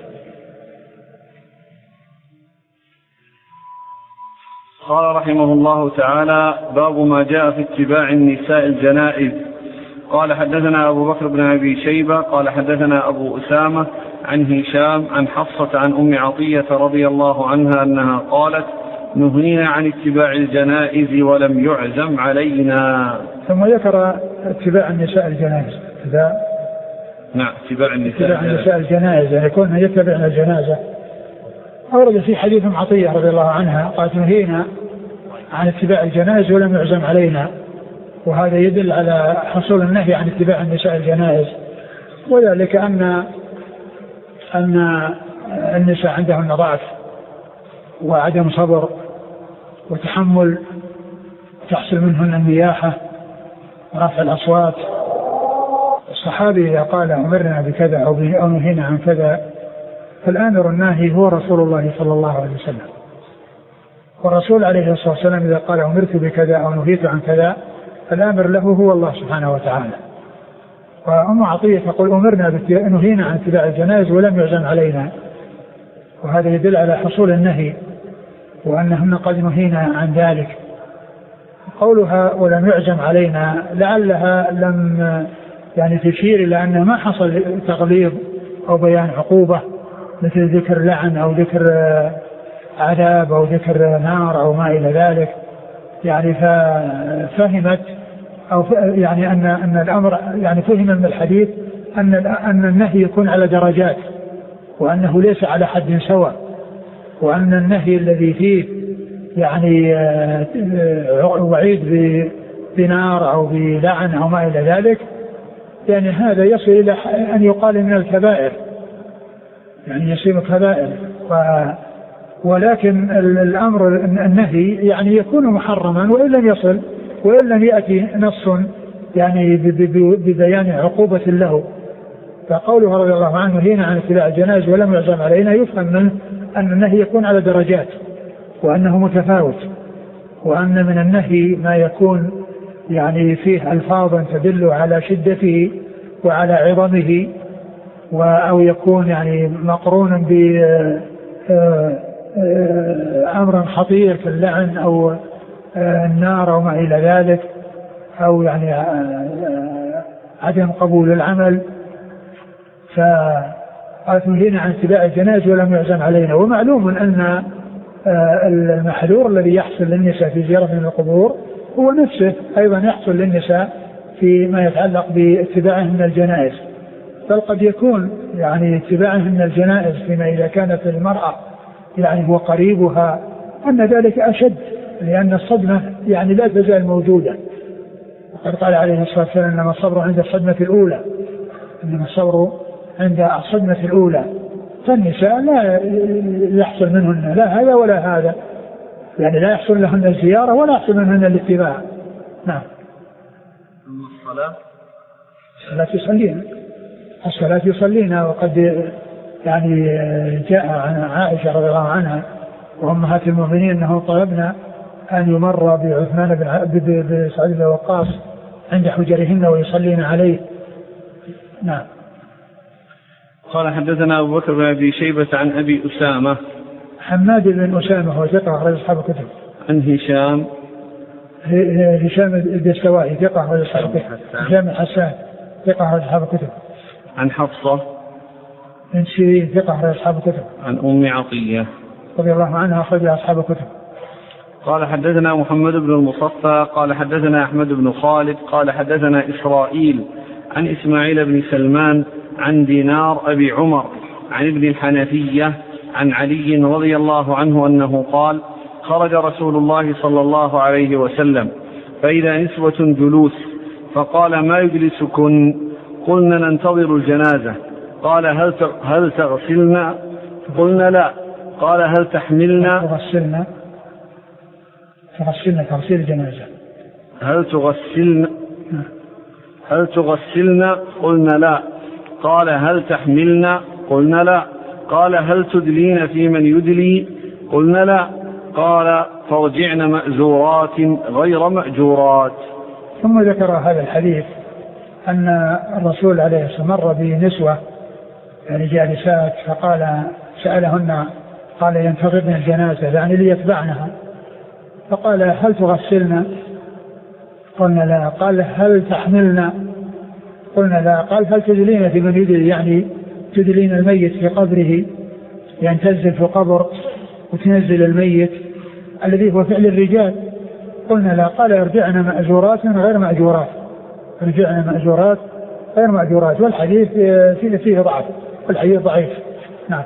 قال رحمه الله تعالى باب ما جاء في اتباع النساء الجنائز. قال حدثنا أبو بكر بن أبي شيبة قال حدثنا أبو أسامة عن هشام عن حفصة عن أم عطية رضي الله عنها أنها قالت نهينا عن اتباع الجنائز ولم يعزم علينا. ثم ذكر اتباع النساء الجنائز. إذا نعم اتباع النساء, اتباع النساء الجنائز يعني يكون يتبعنا الجنازة. أورد في حديث أم عطية رضي الله عنها قالت نهينا عن اتباع الجنائز ولم يعزم علينا، وهذا يدل على حصول النهي عن اتباع النساء الجنائز، وذلك أن أن النساء عندهن ضعف وعدم صبر وتحمل، تحصل منهن النياحة ورفع الأصوات. الصحابي إذا قال أمرنا بكذا أو نهينا عن كذا فالآمر الناهي هو رسول الله صلى الله عليه وسلم، والرسول عليه الصلاة والسلام إذا قال أمرت بكذا أو نهيت عن كذا فالآمر له هو الله سبحانه وتعالى. وأم عطية تقول أمرنا نهينا عن اتباع الجنائز ولم يعزم علينا، وهذا يدل على حصول النهي وأنهن قد نهينا عن ذلك. قولها ولم يعزم علينا لعلها لم يعني تشير إلى أن ما حصل تغليظ أو بيان عقوبة مثل ذكر لعن أو ذكر عذاب أو ذكر نار أو ما إلى ذلك، يعني ففهمت أو يعني أن أن الأمر يعني فهم من الحديث أن أن النهي يكون على درجات، وأنه ليس على حد سواء، وأن النهي الذي فيه يعني وعيد بنار أو بلعن أو ما إلى ذلك يعني هذا يصل إلى أن يقال من الكبائر، يعني يصير كبائر. ولكن الأمر النهي يعني يكون محرما وإن لم يصل وإن لم يأتي نص يعني ببيان عقوبة له. فقوله رضي الله عنه هنا عن اتباع الجنائز ولم يعزم علينا يفهم منه أن النهي يكون على درجات وأنه متفاوت، وأن من النهي ما يكون يعني فيه ألفاظا تدل على شدته وعلى عظمه، أو يكون يعني مقرونا بأمر خطير كاللعن أو النار أو ما إلى ذلك، أو يعني عدم قبول العمل. فقالوا هنا عن اتباع الجنائز ولم يعزم علينا. ومعلوم أن المحذور الذي يحصل للنساء في زيارة من القبور هو نفسه أيضا يحصل للنساء فيما يتعلق باتباعهن الجنائز، بل قد يكون يعني اتباعهن الجنائز فيما إذا كانت المرأة يعني هو قريبها أن ذلك أشد، لأن الصدمة يعني لا تزال موجودة. وقد قال عليه الصلاة والسلام إنما الصبر عند الصدمة الأولى، إنما الصبر عند الصدمة الأولى. فالنساء لا يحصل منهن لا هذا ولا هذا، يعني لا يحصل لهن الزيارة ولا يحصل منهن الاتباع. نعم. الصلاة الصلاة يصلين الصلاة يصلين وقد يعني جاء عن عائشة رضي الله عنها وأمهات المؤمنين أنه طلبنا أن يمر بعثمان بن سعد بن وقاص عند حجرهن ويصلين عليه. نعم. قال حدثنا أبو بكر بن أبي شيبة عن أبي أسامة حماد بن أسامة هو ثقة أخرج أصحاب الكتب. عن هشام هشام الدستوائي ثقة أخرج أصحاب الكتب. هشام الحسان ثقة أخرج أصحاب الكتب. عن حفصة بن سيرين ثقة أخرج أصحاب الكتب. عن أم عطية رضي الله عنها أخرج أصحاب الكتب. قال حدثنا محمد بن المصفى قال حدثنا أحمد بن خالد قال حدثنا إسرائيل عن إسماعيل بن سلمان عن دينار أبي عمر عن ابن الحنفية عن علي رضي الله عنه أنه قال خرج رسول الله صلى الله عليه وسلم فإذا نسوة جلوس فقال ما يجلسكن؟ قلنا ننتظر الجنازة. قال هل هل تغسلنا؟ قلنا لا. قال هل تحملنا؟ تغسلنا تغسلنا تغسيل الجنازة. هل تغسلنا هل تغسلنا؟ قلنا لا. قال هل تحملنا؟ قلنا لا. قال هل تدلين في من يدلي؟ قلنا لا. قال فارجعن مأزورات غير مأجورات. ثم ذكر هذا الحديث أن الرسول عليه الصلاة والسلام مر بنسوة يعني جالسات فقال سألهن قال ينتظرن الجنازة يعني ليتبعنها، فقال هل تغسلنا؟ قلنا لا. قال هل تحملنا؟ قلنا لا. قال هل تدلين في من يدلي يعني تدلين الميت في قبره يعني تنزل في القبر وتنزل الميت الذي هو فعل الرجال؟ قلنا لا. قال ارجعنا مأجورات غير مأجورات ارجعنا مأجورات غير مأجورات. والحديث فيه, فيه ضعف والحديث ضعيف. نعم.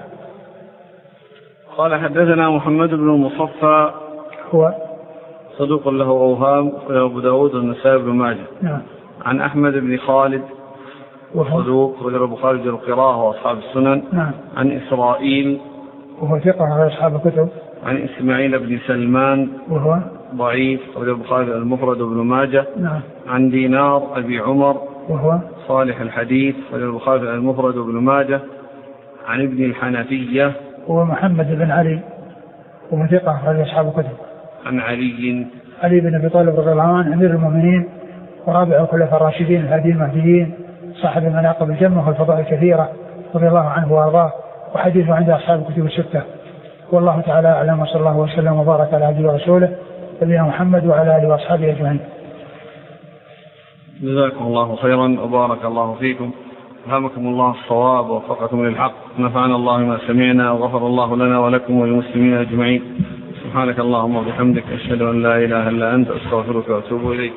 قال حدثنا محمد بن المصفى هو صدوق له أوهام أبو داود والنسائي بن ماجه. نعم. عن أحمد بن خالد صدوق رجل أبو خالد القراءة وأصحاب السنن. نعم. عن إسرائيل وهو ثقة على أصحاب الكتب. عن إسماعيل بن سلمان وهو ضعيف رجل أبو خالد المفرد وابن ماجه. نعم. عن دينار أبي عمر وهو صالح الحديث رجل أبو خالد المفرد وابن ماجه. عن ابن الحنفية هو محمد بن علي وهو ثقة على أصحاب الكتب. عن علي علي بن أبي طالب رضي الله عنه أمير المؤمنين ورابع الخلفاء الراشدين الهاديين المهديين صاحب المناقب الجمة والفضائل الكثيرة رضي الله عنه وأرضاه، وحديثه عند أصحاب الكتب الستة. والله تعالى أعلم وصلى الله وسلم وبارك على عبده ورسوله نبينا محمد وعلى آله وأصحابه أجمعين. جزاكم الله خيرا وبارك الله فيكم. ألهمكم الله الصواب ووفقكم للحق، نفعنا الله ما سمعنا وغفر الله لنا ولكم وللمسلمين أجمعين. سبحانك اللهم وبحمدك، أشهد أن لا إله إلا أنت، أستغفرك وأتوب إليك.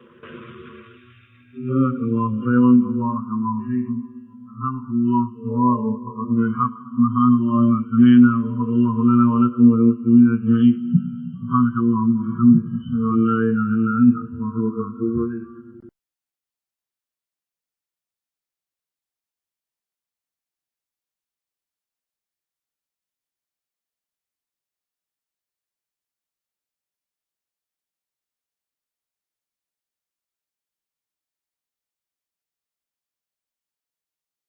جزاك الله خيرا، بارك الله فيكم، ألهمكم الله الصواب ووفقكم للحق، نفعنا الله ما سمعنا وغفر الله لنا ولكم وللمسلمين أجمعين. سبحانك اللهم وبحمدك، أشهد أن